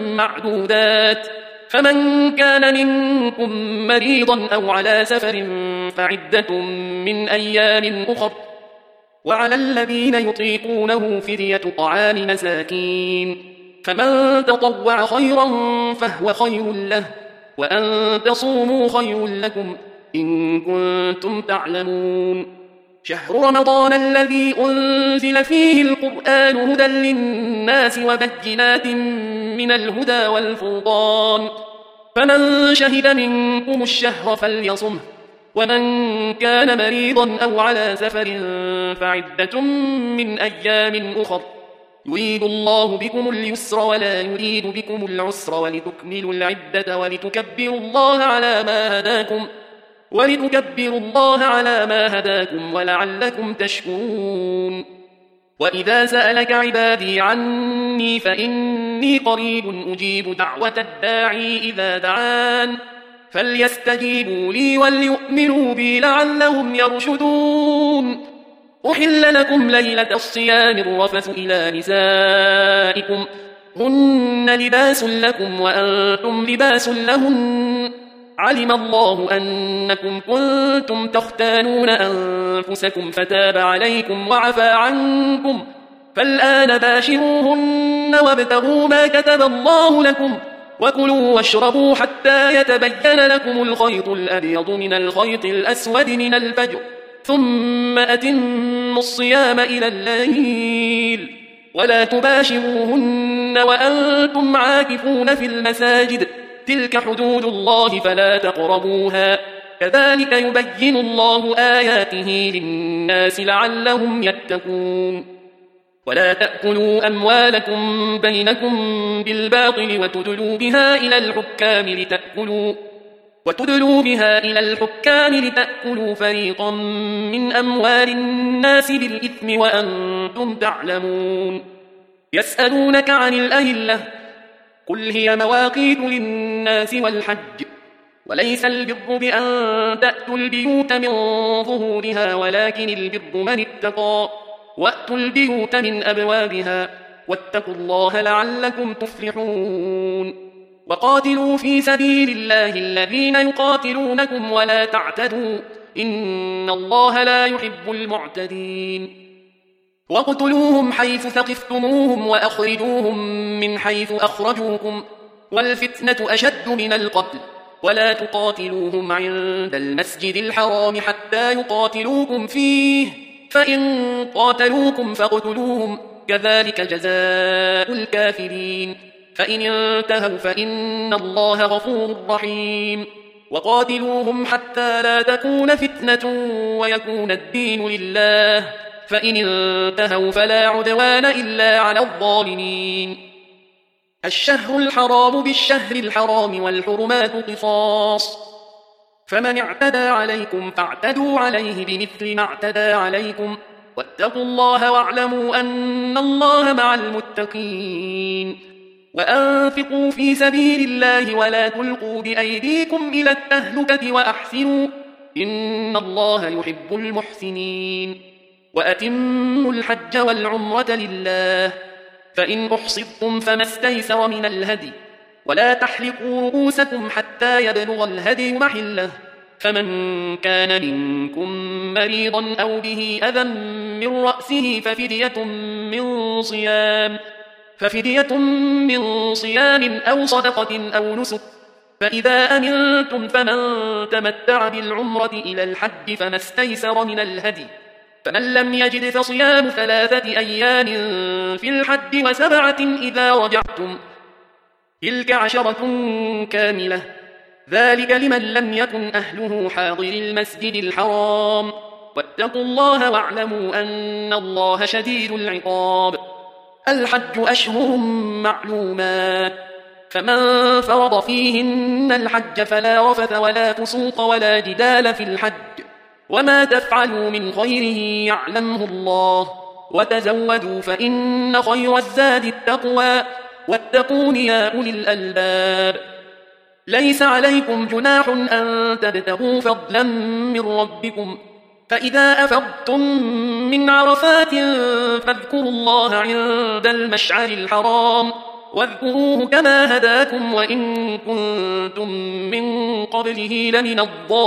معدودات فمن كان منكم مريضا أو على سفر فعدة من أيام أخر وعلى الذين يطيقونه فدية طعام مساكين فمن تطوع خيرا فهو خير له وأن تصوموا خير لكم إن كنتم تعلمون شهر رمضان الذي أنزل فيه القرآن هدى للناس وبينات من الهدى والفرقان فمن شهد منكم الشهر فليصمه ومن كان مريضا أو على سفر فعدة من أيام أخر يريد الله بكم اليسر ولا يريد بكم العسر ولتكملوا العدة ولتكبروا الله على ما هداكم ولتكبروا الله على ما هداكم ولعلكم تشكرون وإذا سألك عبادي عني فإني قريب أجيب دعوة الداعي إذا دعان فليستجيبوا لي وليؤمنوا بي لعلهم يرشدون أحل لكم ليلة الصيام الرفث إلى نسائكم هن لباس لكم وأنتم لباس لهن علم الله أنكم كنتم تختانون أنفسكم فتاب عليكم وعفى عنكم فالآن باشروهن وابتغوا ما كتب الله لكم وكلوا واشربوا حتى يتبين لكم الخيط الأبيض من الخيط الأسود من الفجر ثم أتموا الصيام إلى الليل ولا تباشروهن وأنتم عاكفون في المساجد تلك حدود الله فلا تقربوها كذلك يبين الله آياته للناس لعلهم يتقون ولا تأكلوا أموالكم بينكم بالباطل وتدلوا بها إلى الحكام لتأكلوا وتدلوا بها إلى الحكام لتأكلوا فريقا من أموال الناس بالإثم وأنتم تعلمون يسألونك عن الأهلة قل هي مواقيت للناس والحج وليس البر بأن تأتوا البيوت من ظهورها ولكن البر من اتقى وأتوا البيوت من أبوابها واتقوا الله لعلكم تفلحون وقاتلوا في سبيل الله الذين يقاتلونكم ولا تعتدوا إن الله لا يحب المعتدين واقتلوهم حيث ثقفتموهم وأخرجوهم من حيث أخرجوكم والفتنة أشد من القتل ولا تقاتلوهم عند المسجد الحرام حتى يقاتلوكم فيه فإن قاتلوكم فاقتلوهم كذلك جزاء الكافرين فإن انتهوا فإن الله غفور رحيم وقاتلوهم حتى لا تكون فتنة ويكون الدين لله فإن انتهوا فلا عدوان إلا على الظالمين الشهر الحرام بالشهر الحرام والحرمات قصاص فمن اعتدى عليكم فاعتدوا عليه بمثل ما اعتدى عليكم واتقوا الله واعلموا أن الله مع المتقين وأنفقوا في سبيل الله ولا تلقوا بأيديكم إلى التهلكة وأحسنوا إن الله يحب المحسنين وأتموا الحج والعمرة لله فإن أحصرتم فما استيسر من الهدي ولا تحلقوا رؤوسكم حتى يبلغ الهدي محله فمن كان منكم مريضا أو به أذى من رأسه ففدية من صيام ففدية من صيام أو صدقة أو نسك فإذا أمنتم فمن تمتع بالعمرة إلى الحج فما استيسر من الهدي فمن لم يجد فصيام ثلاثة أيام في الحج وسبعة إذا رجعتم تلك عشرة كاملة ذلك لمن لم يكن أهله حاضر المسجد الحرام واتقوا الله واعلموا أن الله شديد العقاب الحج أشهر معلومات فمن فرض فيهن الحج فلا رفث ولا فسوق ولا جدال في الحج وما تفعلوا من خير يعلمه الله وتزودوا فإن خير الزاد التقوى واتقون يا أولي الألباب ليس عليكم جناح أن تبتغوا فضلا من ربكم فإذا أفضتم من عرفات فاذكروا الله عند المشعر الحرام واذكروه كما هداكم وإن كنتم من قبله لمن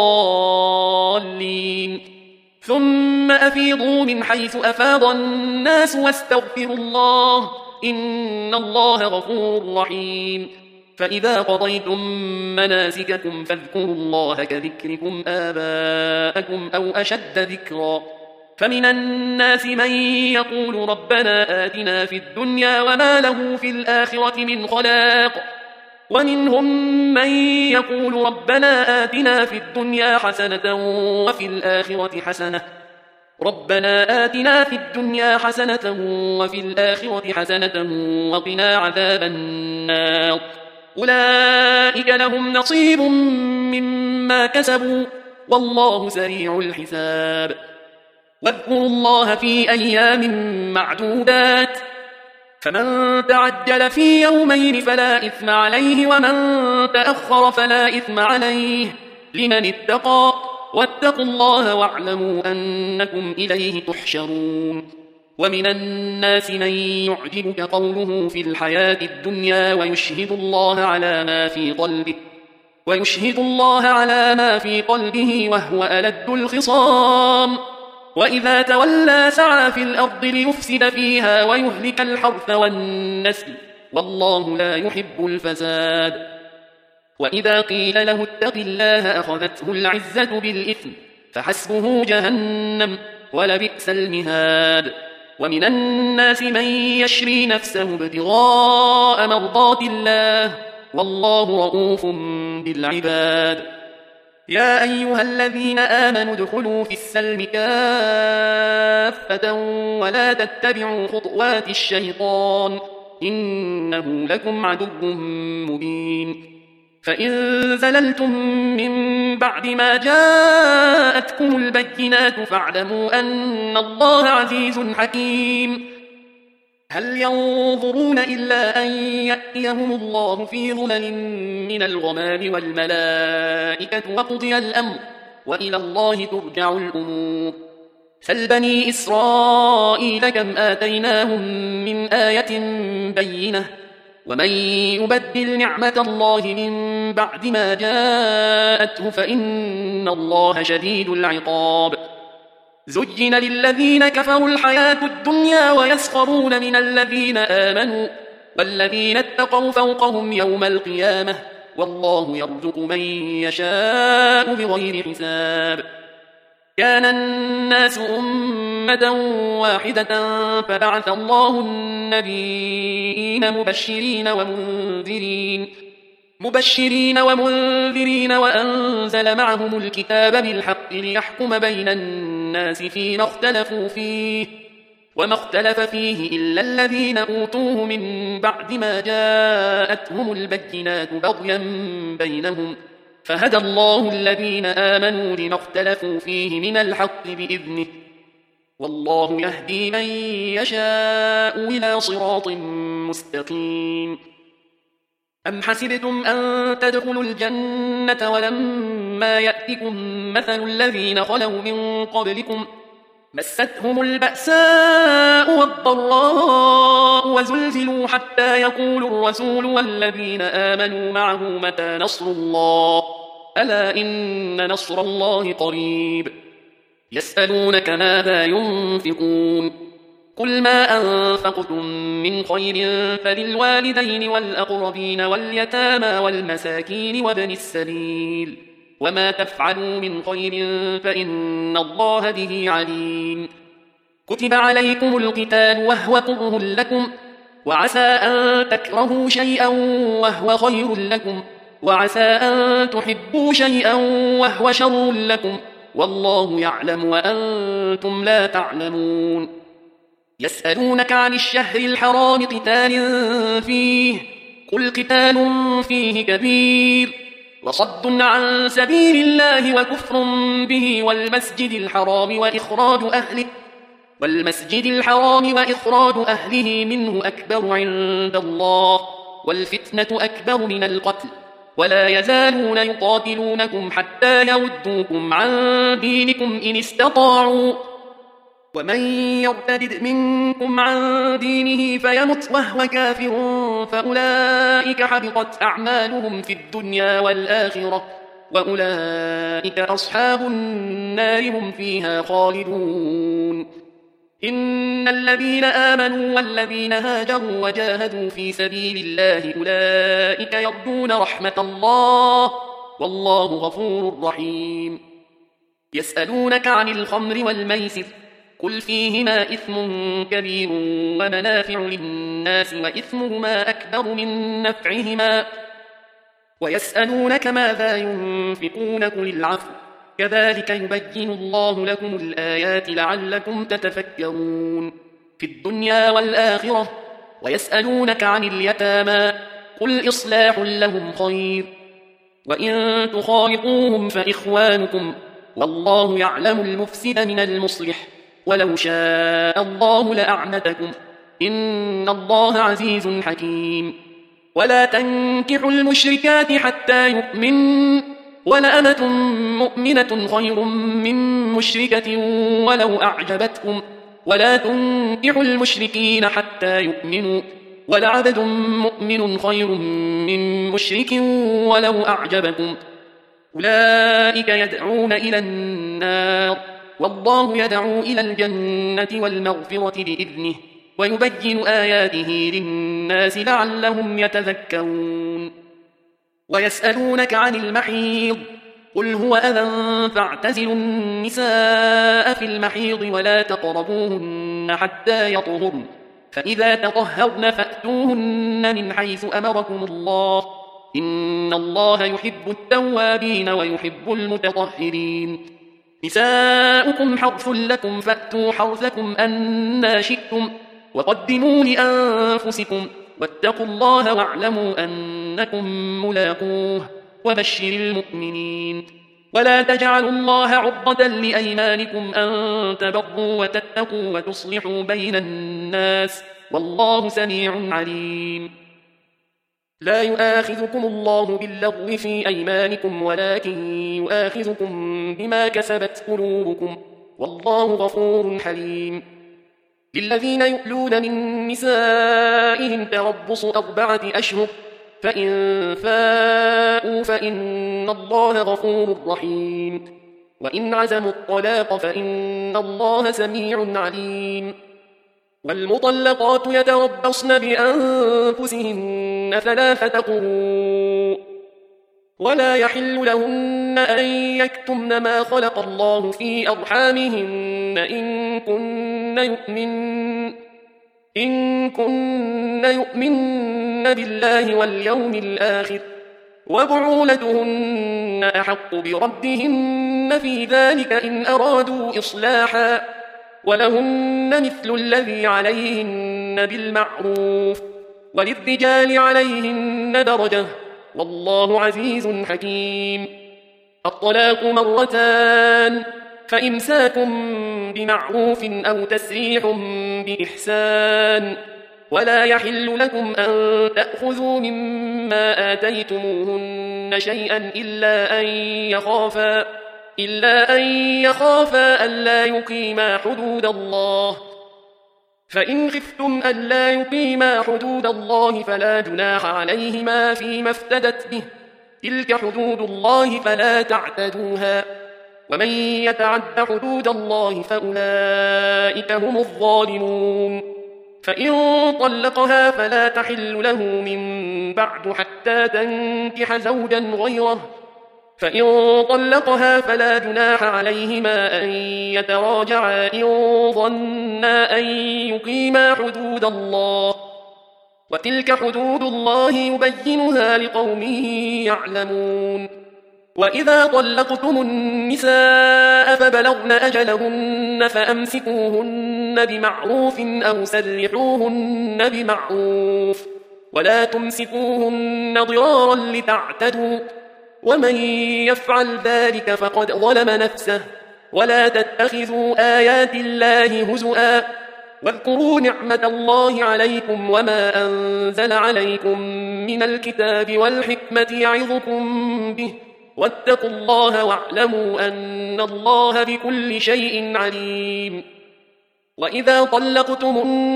الضالين ثم أفيضوا من حيث أفاض الناس واستغفروا الله إن الله غفور رحيم فإذا قضيتم مناسككم فاذكروا الله كذكركم آباءكم أو أشد ذكرا فمن الناس من يقول ربنا آتنا في الدنيا وما له في الآخرة من خلاق ومنهم من يقول ربنا آتنا في الدنيا حسنة وفي الآخرة حسنة ربنا آتنا في الدنيا حسنة وفي الآخرة حسنة وقنا عذاب النار أولئك لهم نصيب مما كسبوا والله سريع الحساب واذكروا الله في أيام معدودات فمن تعجل في يومين فلا إثم عليه ومن تأخر فلا إثم عليه لمن اتقى واتقوا الله واعلموا أنكم إليه تحشرون ومن الناس من يعجبك قوله في الحياة الدنيا ويشهد الله على ما في قلبه ويشهد الله على ما في قلبه وهو ألد الخصام وإذا تولى سعى في الأرض ليفسد فيها ويهلك الحرث والنسل والله لا يحب الفساد وإذا قيل له اتق الله أخذته العزة بالإثم فحسبه جهنم ولبئس المهاد ومن الناس من يشري نفسه ابتغاء مرضات الله والله رؤوف بالعباد يا أيها الذين آمنوا ادخلوا في السلم كافة ولا تتبعوا خطوات الشيطان إنه لكم عدو مبين فإن زللتم من بعد ما جاءتكم البينات فاعلموا أن الله عزيز حكيم. هل ينظرون إلا أن يأتيهم الله في ظلل من الغمام والملائكة وقضي الأمر وإلى الله ترجع الأمور. سل بني إسرائيل كم آتيناهم من آية بينة ومن يبدل نعمة الله من بعد ما جاءته فإن الله شديد العقاب. زين للذين كفروا الحياة الدنيا ويسخرون من الذين آمنوا والذين اتقوا فوقهم يوم القيامة والله يرزق من يشاء بغير حساب. كان الناس أمة واحدة فبعث الله النبيين مبشرين ومنذرين مبشرين ومنذرين وأنزل معهم الكتاب بالحق ليحكم بين الناس فيما اختلفوا فيه وما اختلف فيه إلا الذين أوتوه من بعد ما جاءتهم البينات بغيا بينهم فهدى الله الذين آمنوا لما اختلفوا فيه من الحق بإذنه والله يهدي من يشاء إلى صراط مستقيم. أم حسبتم أن تدخلوا الجنة ولما يأتكم مثل الذين خلوا من قبلكم مستهم البأساء والضراء وزلزلوا حتى يقول الرسول والذين آمنوا معه متى نصر الله ألا إن نصر الله قريب. يسألونك ماذا ينفقون قل ما أنفقتم من خير فللوالدين والأقربين واليتامى والمساكين وابن السبيل وما تفعلوا من خير فإن الله به عليم. كتب عليكم القتال وهو كره لكم وعسى أن تكرهوا شيئا وهو خير لكم وعسى أن تحبوا شيئا وهو شر لكم والله يعلم وأنتم لا تعلمون. يسألونك عن الشهر الحرام قتال فيه قل قتال فيه كبير وصد عن سبيل الله وكفر به والمسجد الحرام وإخراج أهله والمسجد الحرام وإخراج أهله منه أكبر عند الله والفتنة أكبر من القتل ولا يزالون يقاتلونكم حتى يردوكم عن دينكم إن استطاعوا ومن يرتد منكم عن دينه فيمت وهو كافر فأولئك حبطت أعمالهم في الدنيا والآخرة وأولئك أصحاب النار هم فيها خالدون. إن الذين آمنوا والذين هاجروا وجاهدوا في سبيل الله أولئك يرجون رحمة الله والله غفور رحيم. يسألونك عن الخمر والميسر قل فيهما إثم كبير ومنافع للناس وإثمهما أكبر من نفعهما ويسألونك ماذا ينفقون قل العفو كذلك يبين الله لكم الآيات لعلكم تتفكرون في الدنيا والآخرة. ويسألونك عن اليتامى قل إصلاح لهم خير وإن تخالطوهم فإخوانكم والله يعلم المفسد من المصلح ولو شاء الله لأعنتكم إن الله عزيز حكيم. ولا تنكحوا المشركات حتى يؤمنوا ولأمة مؤمنة خير من مشركة ولو أعجبتكم ولا تنكحوا المشركين حتى يؤمنوا ولعبد مؤمن خير من مشرك ولو أعجبكم أولئك يدعون إلى النار والله يدعو إلى الجنة والمغفرة بإذنه ويبين آياته للناس لعلهم يتذكرون. ويسألونك عن المحيض قل هو أذى فاعتزلوا النساء في المحيض ولا تقربوهن حتى يطهرن فإذا تطهرن فأتوهن من حيث أمركم الله إن الله يحب التوابين ويحب المتطهرين. نساؤكم حرث لكم فأتوا حرثكم أنى شئتم وقدموا لأنفسكم واتقوا الله واعلموا أن أنكم ملاقوه وبشر المؤمنين. ولا تجعلوا الله عرضة لأيمانكم أن تبروا وتتقوا وتصلحوا بين الناس والله سميع عليم. لا يؤاخذكم الله باللغو في أيمانكم ولكن يؤاخذكم بما كسبت قلوبكم والله غفور حليم. للذين يؤلون من نسائهم تربص أربعة أشهر فإن فاءوا فإن الله غفور رحيم. وإن عزموا الطلاق فإن الله سميع عليم. والمطلقات يتربصن بأنفسهن ثلاثة قروء ولا يحل لهن أن يكتمن ما خلق الله في أرحامهن إن كن يؤمن إن كن يؤمن بالله واليوم الآخر وبعولتهن أحق بردهن في ذلك إن أرادوا إصلاحا ولهن مثل الذي عليهن بالمعروف وللرجال عليهن درجة والله عزيز حكيم. الطلاق مرتان فإمساك بمعروف أو تسريح بإحسان ولا يحل لكم أن تأخذوا مما آتيتموهن شيئا إلا أن يخافا إلا أن يخافا ألا يقيما حدود الله فإن خفتم ألا يقيما حدود الله فلا جناح عليهما فيما افتدت به تلك حدود الله فلا تعتدوها ومن يتعد حدود الله فأولئك هم الظالمون. فإن طلقها فلا تحل له من بعد حتى تنكح زوجا غيره فإن طلقها فلا جناح عليهما أن يتراجعا إن ظنا أن يقيما حدود الله وتلك حدود الله يبينها لقوم يعلمون. وإذا طلقتم النساء فبلغن أجلهن فأمسكوهن بمعروف أو سرحوهن بمعروف ولا تمسكوهن ضرارا لتعتدوا ومن يفعل ذلك فقد ظلم نفسه ولا تتخذوا آيات الله هزؤا واذكروا نعمة الله عليكم وما أنزل عليكم من الكتاب والحكمة يعظكم به واتقوا الله واعلموا أن الله بكل شيء عليم. وإذا طلقتم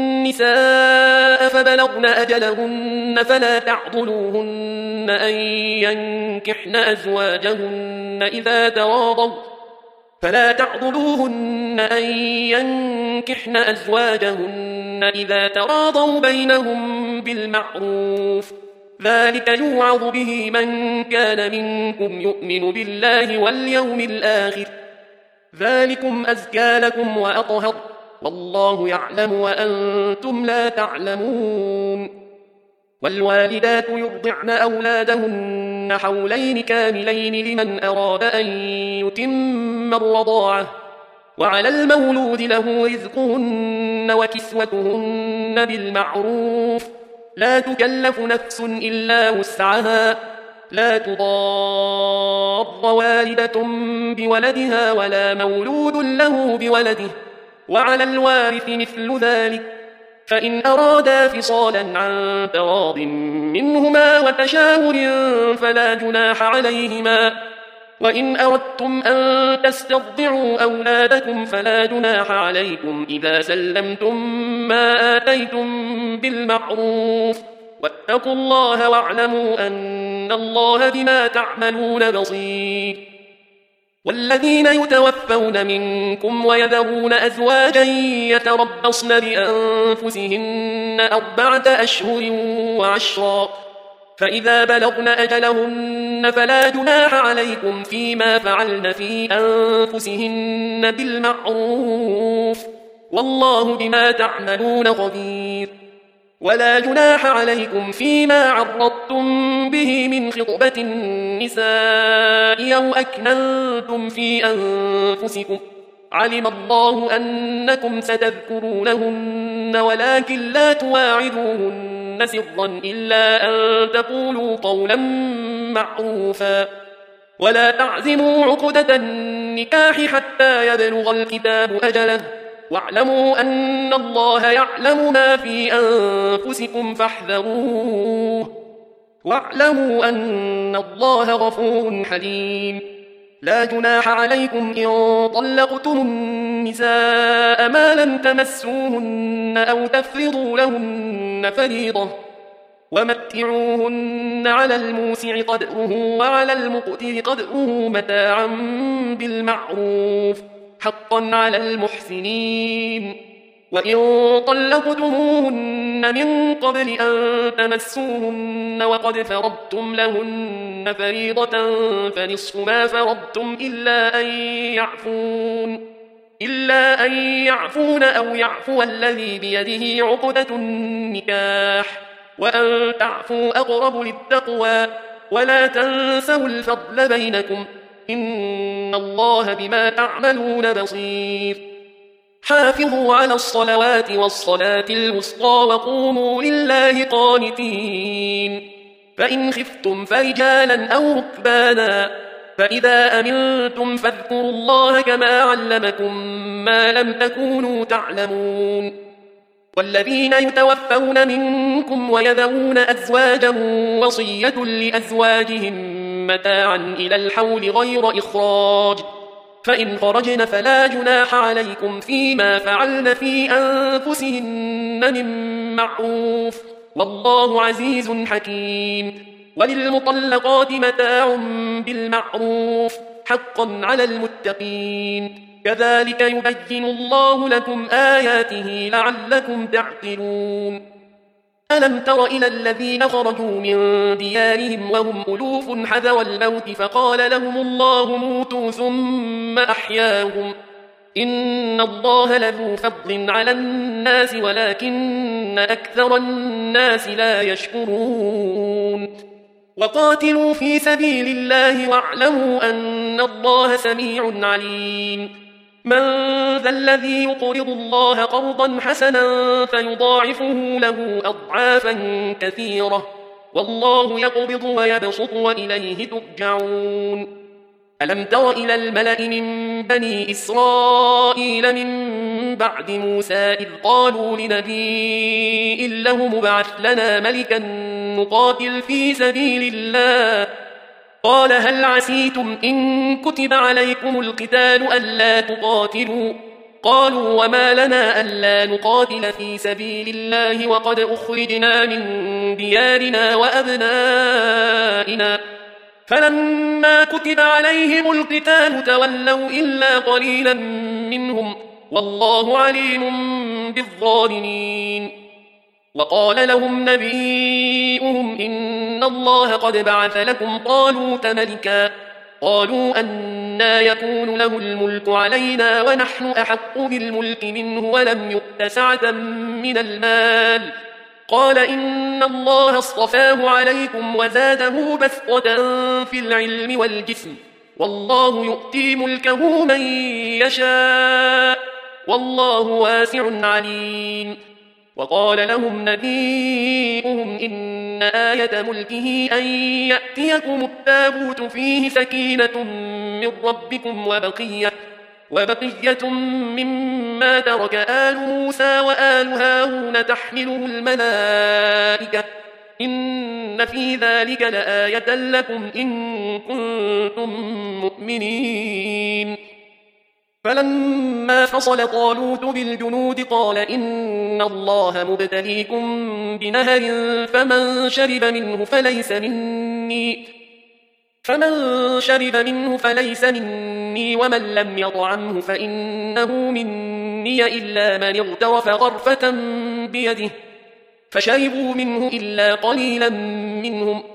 النساء فبلغن أجلهن فلا تعضلوهن أن ينكحن أزواجهن إذا تراضوا فلا تعضلوهن أن ينكحن أزواجهن إذا تراضوا بينهم بالمعروف ذلك يوعظ به من كان منكم يؤمن بالله واليوم الآخر ذلكم أزكى لكم وأطهر والله يعلم وأنتم لا تعلمون. والوالدات يرضعن أولادهن حولين كاملين لمن أراد أن يتم الرضاعة وعلى المولود له رزقهن وكسوتهن بالمعروف لا تكلف نفس إلا وسعها لا تضار والدة بولدها ولا مولود له بولده وعلى الوارث مثل ذلك فإن أرادا فصالا عن تراض منهما وتشاور فلا جناح عليهما وإن أردتم أن تسترضعوا أولادكم فلا جناح عليكم إذا سلمتم ما آتيتم بالمعروف واتقوا الله واعلموا أن الله بما تعملون بصير. والذين يتوفون منكم ويذرون أزواجا يتربصن بأنفسهن أربعة أشهر وعشرا فإذا بلغن أجلهن فلا جناح عليكم فيما فعلن في أنفسهن بالمعروف والله بما تعملون خبير. ولا جناح عليكم فيما عرضتم به من خطبة النساء أو أكننتم في أنفسكم علم الله أنكم ستذكرونهن ولكن لا تواعدوهن لهن سرا إلا أن تقولوا قولا معروفا ولا تعزموا عقدة النكاح حتى يبلغ الكتاب أجله واعلموا أن الله يعلم ما في أنفسكم فاحذروه واعلموا أن الله غفور حليم لا جناح عليكم إن طلقتم النساء ما لم تمسوهن أو تفرضوا لهن فريضة ومتعوهن على الموسع قدره وعلى المقتر قدره متاعا بالمعروف حقا على المحسنين وإن طلقتموهن من قبل أن تمسوهن وقد فرضتم لهن فريضة فنصف ما فرضتم إلا أن يعفون إلا أن يعفون أو يعفو الذي بيده عقدة النكاح وأن تعفوا أقرب للتقوى ولا تنسوا الفضل بينكم إن الله بما تعملون بصير حافظوا على الصلوات والصلاة الوسطى وقوموا لله قانتين فإن خفتم فرجالا أو ركبانا فإذا أمنتم فاذكروا الله كما علمكم ما لم تكونوا تعلمون والذين يتوفون منكم ويذرون أزواجا وصية لأزواجهم متاعا إلى الحول غير إخراج فإن خرجن فلا جناح عليكم فيما فعلن في أنفسهن من معروف والله عزيز حكيم وللمطلقات متاع بالمعروف حقا على المتقين كذلك يبين الله لكم آياته لعلكم تعقلون ألم تر إلى الذين خرجوا من ديارهم وهم ألوف حذر الموت فقال لهم الله موتوا ثم أحياهم إن الله لذو فضل على الناس ولكن أكثر الناس لا يشكرون وقاتلوا في سبيل الله واعلموا أن الله سميع عليم من ذا الذي يقرض الله قرضا حسنا فيضاعفه له أضعافا كثيرة والله يقبض ويبسط وإليه ترجعون ألم تر إلى الملأ من بني إسرائيل من بعد موسى إذ قالوا لنبي له مبعث لنا ملكا نقاتل في سبيل الله قال هل عسيتم إن كتب عليكم القتال ألا تقاتلوا قالوا وما لنا ألا نقاتل في سبيل الله وقد أخرجنا من ديارنا وأبنائنا فلما كتب عليهم القتال تولوا إلا قليلا منهم والله عليم بالظالمين وقال لهم نبيئهم إن الله قد بعث لكم طالوت ملكا قالوا أنى يكون له الملك علينا ونحن أحق بالملك منه ولم يؤت سعة من المال قال إن الله اصطفاه عليكم وزاده بسطة في العلم والجسم والله يؤتي ملكه من يشاء والله واسع عليم وقال لهم نبيئهم إن آية ملكه أن يأتيكم التابوت فيه سكينة من ربكم وبقية, وبقية مما ترك آل موسى وآل هارون تحمله الملائكة إن في ذلك لآية لكم إن كنتم مؤمنين فلما فصل طالوت بالجنود قال إن الله مبتليكم بنهر فمن شرب منه فليس مني فمن شرب منه فليس مني ومن لم يطعمه فإنه مني إلا من اغترف غرفة بيده فشربوا منه إلا قليلا منهم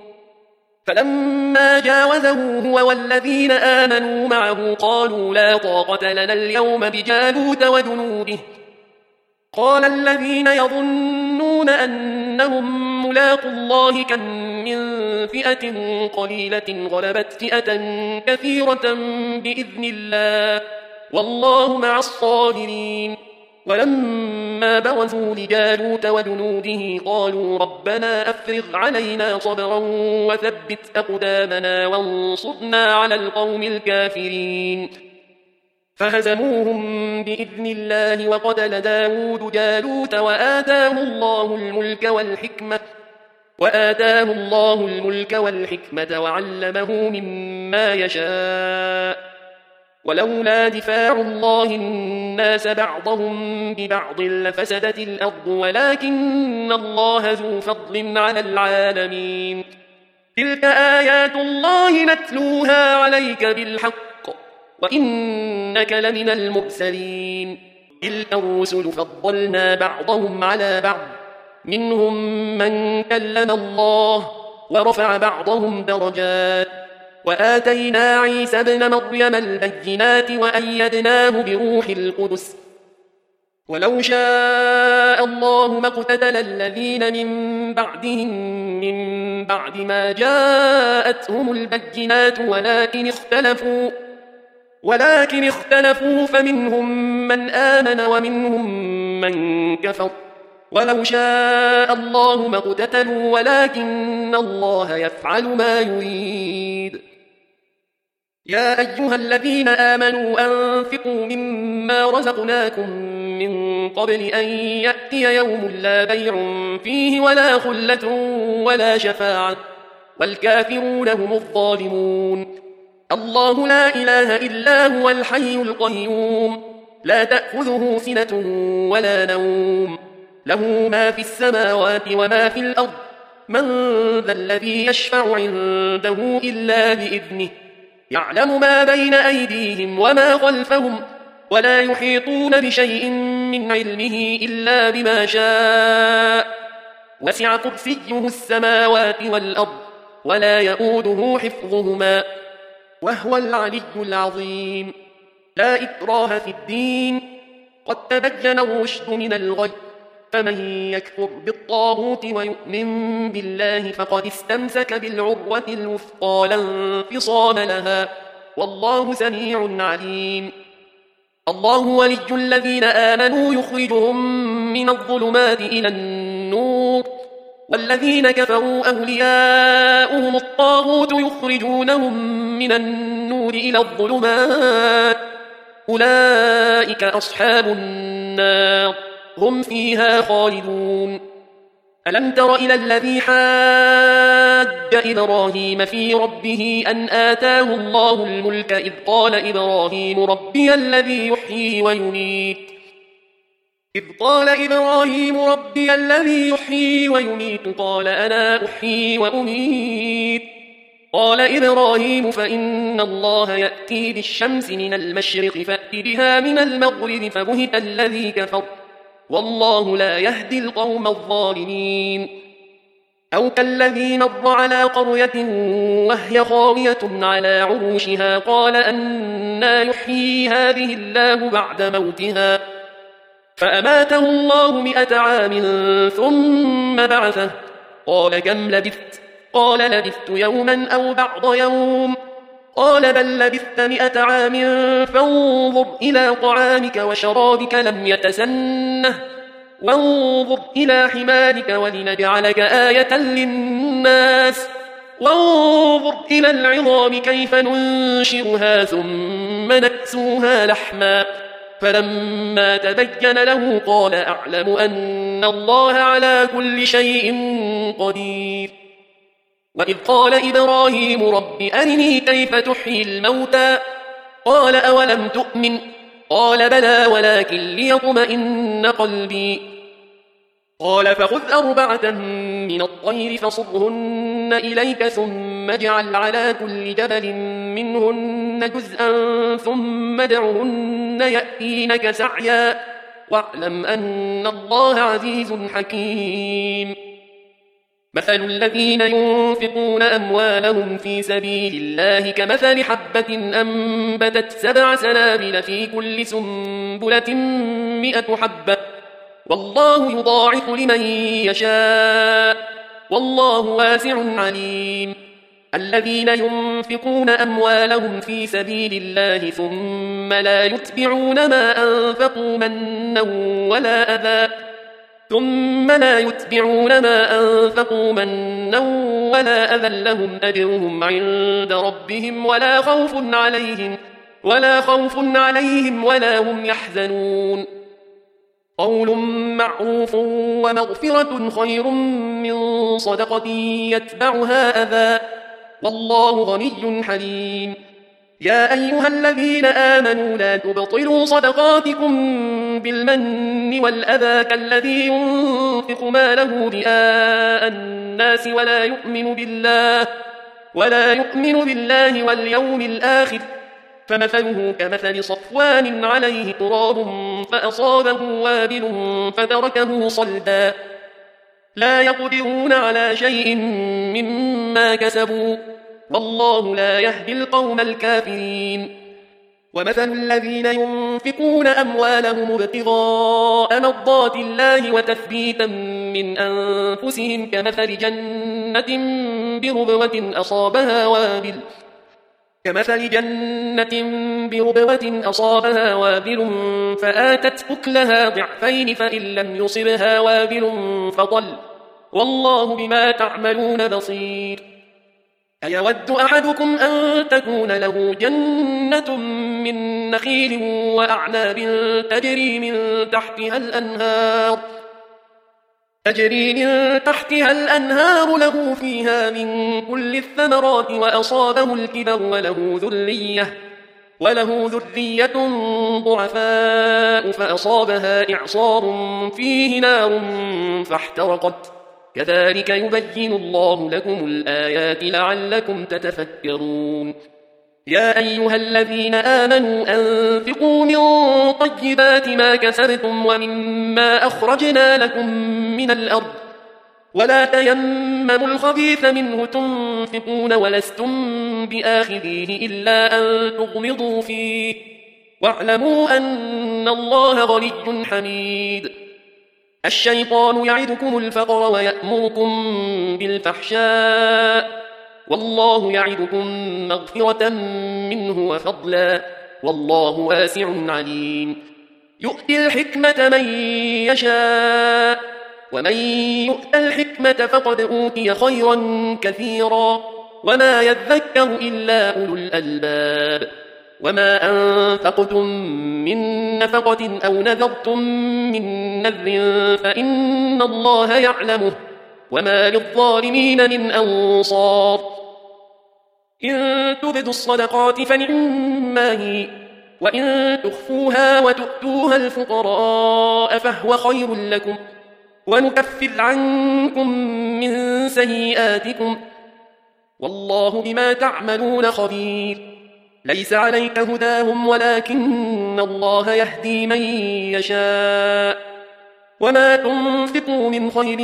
فلما جاوزه هو والذين آمنوا معه قالوا لا طاقة لنا اليوم بجالوت وجنوده قال الذين يظنون أنهم ملاقوا الله كم من فئة قليلة غلبت فئة كثيرة بإذن الله والله مع الصابرين ولما برزوا لجالوت وجنوده قالوا ربنا أفرغ علينا صبرا وثبت أقدامنا وانصرنا على القوم الكافرين فهزموهم بإذن الله وقتل داود جالوت وآتاه الله الملك والحكمة وآتاه الله الملك والحكمة وعلمه مما يشاء ولولا دفاع الله الناس بعضهم ببعض لفسدت الأرض ولكن الله ذو فضل على العالمين تلك آيات الله نتلوها عليك بالحق وإنك لمن المرسلين تلك الرسل فضلنا بعضهم على بعض منهم من كلم الله ورفع بعضهم درجات وآتينا عيسى ابن مريم البينات وأيدناه بروح القدس ولو شاء الله ما اقتتل الذين من بعدهم من بعد ما جاءتهم البينات ولكن اختلفوا ولكن اختلفوا فمنهم من آمن ومنهم من كفر ولو شاء الله ما اقتتلوا ولكن الله يفعل ما يريد يا أيها الذين آمنوا أنفقوا مما رزقناكم من قبل أن يأتي يوم لا بيع فيه ولا خلة ولا شفاعة والكافرون هم الظالمون الله لا إله إلا هو الحي القيوم لا تأخذه سنة ولا نوم له ما في السماوات وما في الأرض من ذا الذي يشفع عنده إلا بإذنه يعلم ما بين أيديهم وما خلفهم ولا يحيطون بشيء من علمه إلا بما شاء وسع كرسيه السماوات والأرض ولا يؤوده حفظهما وهو العلي العظيم لا إكراه في الدين قد تبين الرشد من الغي فمن يكفر بالطاغوت ويؤمن بالله فقد استمسك بالعروة الوثقى لا انفصام لها والله سميع عليم الله ولي الذين آمنوا يخرجهم من الظلمات إلى النور والذين كفروا أولياؤهم الطاغوت يخرجونهم من النور إلى الظلمات أولئك أصحاب النار هم فيها خالدون ألم تر إلى الذي حاج إبراهيم في ربه أن آتاه الله الملك إذ قال إبراهيم ربي الذي يحيي ويميت إذ قال إبراهيم ربي الذي يحيي ويميت قال أنا أحيي وأميت قال إبراهيم فإن الله يأتي بالشمس من المشرق فأت بها من المغرب فبهت الذي كفر والله لا يهدي القوم الظالمين أو كالذي مر على قرية وهي خاوية على عروشها قال أنى يحيي هذه الله بعد موتها فأماته الله مئة عام ثم بعثه قال كم لبثت قال لبثت يوما أو بعض يوم قال بل لبثت مئة عام فانظر إلى طعامك وشرابك لم يتسنه وانظر إلى حمارك ولنجعلك آية للناس وانظر إلى العظام كيف ننشرها ثم نكسوها لحما فلما تبين له قال أعلم أن الله على كل شيء قدير وإذ قال إبراهيم رب أرني كيف تحيي الموتى قال أولم تؤمن قال بلى ولكن ليطمئن قلبي قال فخذ أربعة من الطير فصرهن إليك ثم اجعل على كل جبل منهن جزءا ثم ادعهن يأتينك سعيا واعلم أن الله عزيز حكيم مثل الذين ينفقون أموالهم في سبيل الله كمثل حبة أنبتت سبع سنابل في كل سنبلة مئة حبة والله يضاعف لمن يشاء والله واسع عليم الذين ينفقون أموالهم في سبيل الله ثم لا يتبعون ما أنفقوا منا ولا أذى ثم لا يتبعون ما أنفقوا منا ولا أذى لهم أجرهم عند ربهم ولا خوف عليهم ولا خوف عليهم ولا هم يحزنون قول معروف ومغفرة خير من صدقة يتبعها أذى والله غني حليم يا أيها الذين آمنوا لا تبطلوا صدقاتكم بالمن والأذى كالذي ينفق ماله رئاء الناس ولا يؤمن بالله ولا يؤمن بالله واليوم الآخر فمثله كمثل صفوان عليه تراب فأصابه وابل فتركه صلدا لا يقدرون على شيء مما كسبوا والله لا يهدي القوم الكافرين ومثل الذين ينفقون أموالهم ابتغاء مرضات الله وتثبيتا من أنفسهم كمثل جنة بربوة أصابها وابل كمثل جنة بربوة أصابها وابل فآتت أكلها ضعفين فإن لم يصبها وابل فطل والله بما تعملون بصير أيود أحدكم أن تكون له جنة من نخيل وأعناب تجري من تحتها الأنهار تجري من تحتها الأنهار له فيها من كل الثمرات وأصابه الكبر وله ذرية وله ذرية ضعفاء فأصابها إعصار فيه نار فاحترقت كذلك يبين الله لكم الآيات لعلكم تتفكرون يا أيها الذين آمنوا أنفقوا من طيبات ما كسبتم ومما أخرجنا لكم من الأرض ولا تيمموا الخبيث منه تنفقون ولستم بآخذيه إلا أن تغمضوا فيه واعلموا أن الله غني حميد الشيطان يعدكم الفقر ويأمركم بالفحشاء والله يعدكم مغفرة منه وفضلا والله واسع عليم يؤتي الحكمة من يشاء ومن يؤت الحكمة فقد أوتي خيرا كثيرا وما يذكر إلا أولو الألباب وما أنفقتم من نفقة أو نذرتم من نذر فإن الله يعلمه وما للظالمين من أنصار إن تبدوا الصدقات فنعما هي وإن تخفوها وتؤتوها الفقراء فهو خير لكم ونكفر عنكم من سيئاتكم والله بما تعملون خبير ليس عليك هداهم ولكن الله يهدي من يشاء وما تنفقوا من خير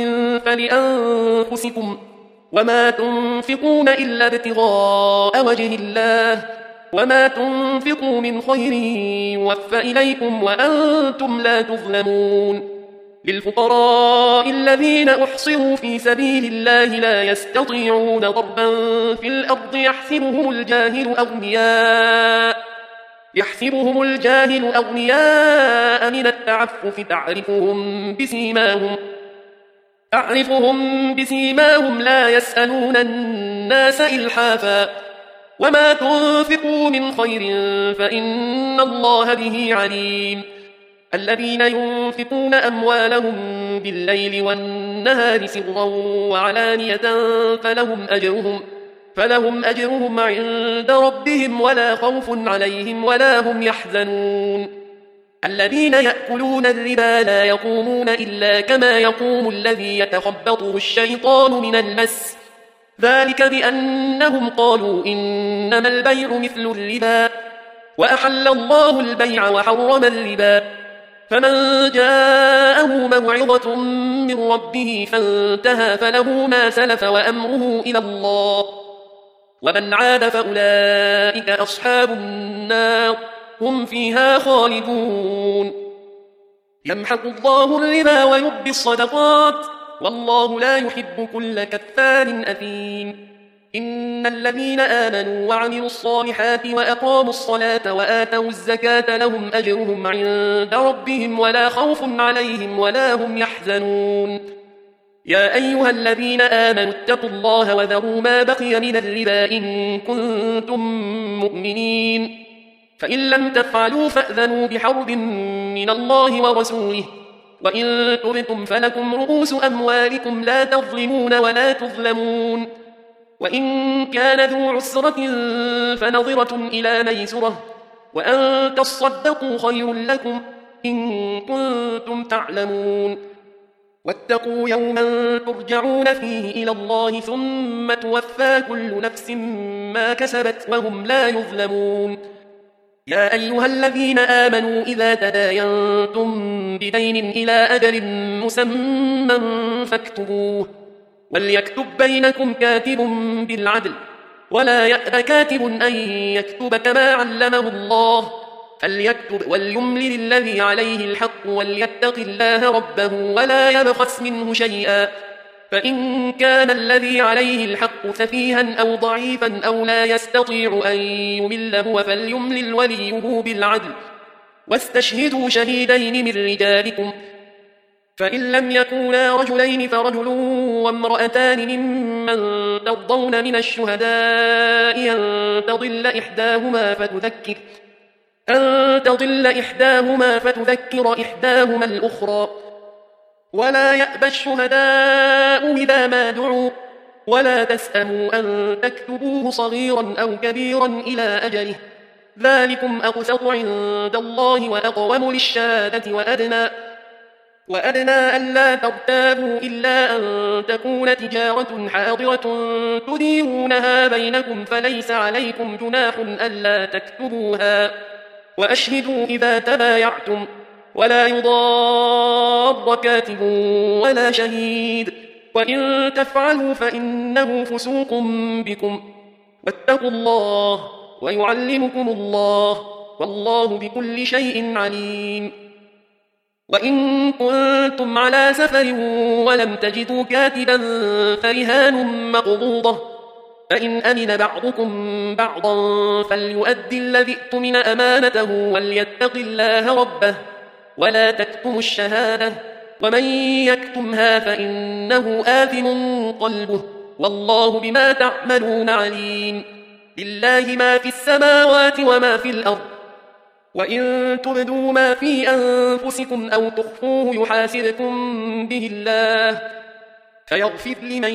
فلأنفسكم وما تنفقون إلا ابتغاء وجه الله وما تنفقوا من خير يوفى إليكم وأنتم لا تظلمون للفقراء الذين أحصروا في سبيل الله لا يستطيعون ضربا في الأرض يحسبهم الجاهل أغنياء يحسبهم الجاهل أغنياء من التعفف تعرفهم بسيماهم تعرفهم بسيماهم لا يسألون الناس إلحافا وما تنفقوا من خير فإن الله به عليم الذين ينفقون أموالهم بالليل والنهار سرا وعلانية فلهم أجرهم فلهم أجرهم عند ربهم ولا خوف عليهم ولا هم يحزنون الذين يأكلون الربا لا يقومون إلا كما يقوم الذي يتخبطه الشيطان من المس ذلك بأنهم قالوا إنما البيع مثل الربا وأحل الله البيع وحرم الربا فمن جاءه موعظة من ربه فانتهى فله ما سلف وأمره إلى الله ومن عاد فأولئك أصحاب النار هم فيها خالدون يمحق الله الربا ويربي الصدقات والله لا يحب كل كفار أثيم إن الذين آمنوا وعملوا الصالحات وأقاموا الصلاة وآتوا الزكاة لهم أجرهم عند ربهم ولا خوف عليهم ولا هم يحزنون يا أيها الذين آمنوا اتقوا الله وذروا ما بقي من الربا إن كنتم مؤمنين فإن لم تفعلوا فأذنوا بحرب من الله ورسوله وإن تبتم فلكم رؤوس أموالكم لا تظلمون ولا تظلمون وإن كان ذو عسرة فنظرة إلى ميسرة وأن تصدقوا خير لكم إن كنتم تعلمون واتقوا يوما ترجعون فيه إلى الله ثم توفى كل نفس ما كسبت وهم لا يظلمون يا أيها الذين آمنوا إذا تداينتم بدين إلى أجل مسمى فاكتبوه وليكتب بينكم كاتب بالعدل ولا يأب كاتب أن يكتب كما علمه الله فليكتب وليملل الذي عليه الحق وليتق الله ربه ولا يبخس منه شيئا فإن كان الذي عليه الحق سفيها أو ضعيفا أو لا يستطيع أن يمل هو فليملل وليه بالعدل واستشهدوا شهيدين من رجالكم فإن لم يكونا رجلين فرجل وامرأتان ممن ترضون من الشهداء أن تضل إحداهما فتذكر أن تضل إحداهما فتذكر إحداهما الأخرى ولا يأبى الشهداء إذا ما دعوا ولا تسأموا أن تكتبوه صغيرا أو كبيرا إلى أجله ذلكم أقسط عند الله وأقوم للشهادة وأدنى وأدنى ألا ترتابوا إلا أن تكون تجارة حاضرة تديرونها بينكم فليس عليكم جناح ألا تكتبوها وأشهدوا إذا تبايعتم ولا يضار كاتب ولا شهيد وإن تفعلوا فإنه فسوق بكم واتقوا الله ويعلمكم الله والله بكل شيء عليم وإن كنتم على سفر ولم تجدوا كاتبا فرهان مقبوضة فإن أمن بعضكم بعضا فليؤدي الذي ائتمن أمانته وليتق الله ربه ولا تكتموا الشهادة ومن يكتمها فإنه آثم قلبه والله بما تعملون عليم لله ما في السماوات وما في الأرض وإن تبدوا ما في أنفسكم أو تخفوه يحاسبكم به الله فيغفر لمن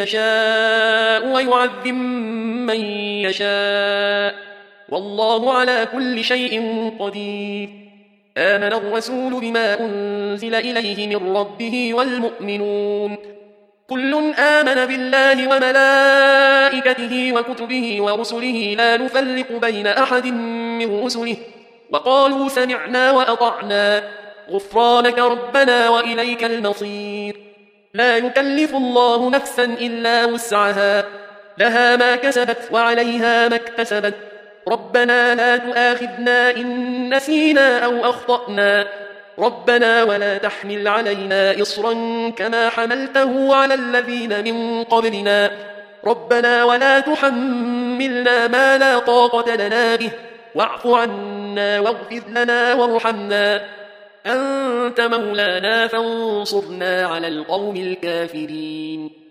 يشاء ويعذب من يشاء والله على كل شيء قدير آمن الرسول بما أنزل إليه من ربه والمؤمنون كل آمن بالله وملائكته وكتبه ورسله لا نفرق بين أحد من رسله وقالوا سمعنا وأطعنا غفرانك ربنا وإليك المصير لا يكلف الله نفسا إلا وسعها لها ما كسبت وعليها ما اكتسبت ربنا لا تؤاخذنا إن نسينا أو أخطأنا ربنا ولا تحمل علينا إصرا كما حملته على الذين من قبلنا ربنا ولا تحملنا ما لا طاقة لنا به واعف عنا واغفر لنا وارحمنا أنت مولانا فانصرنا على القوم الكافرين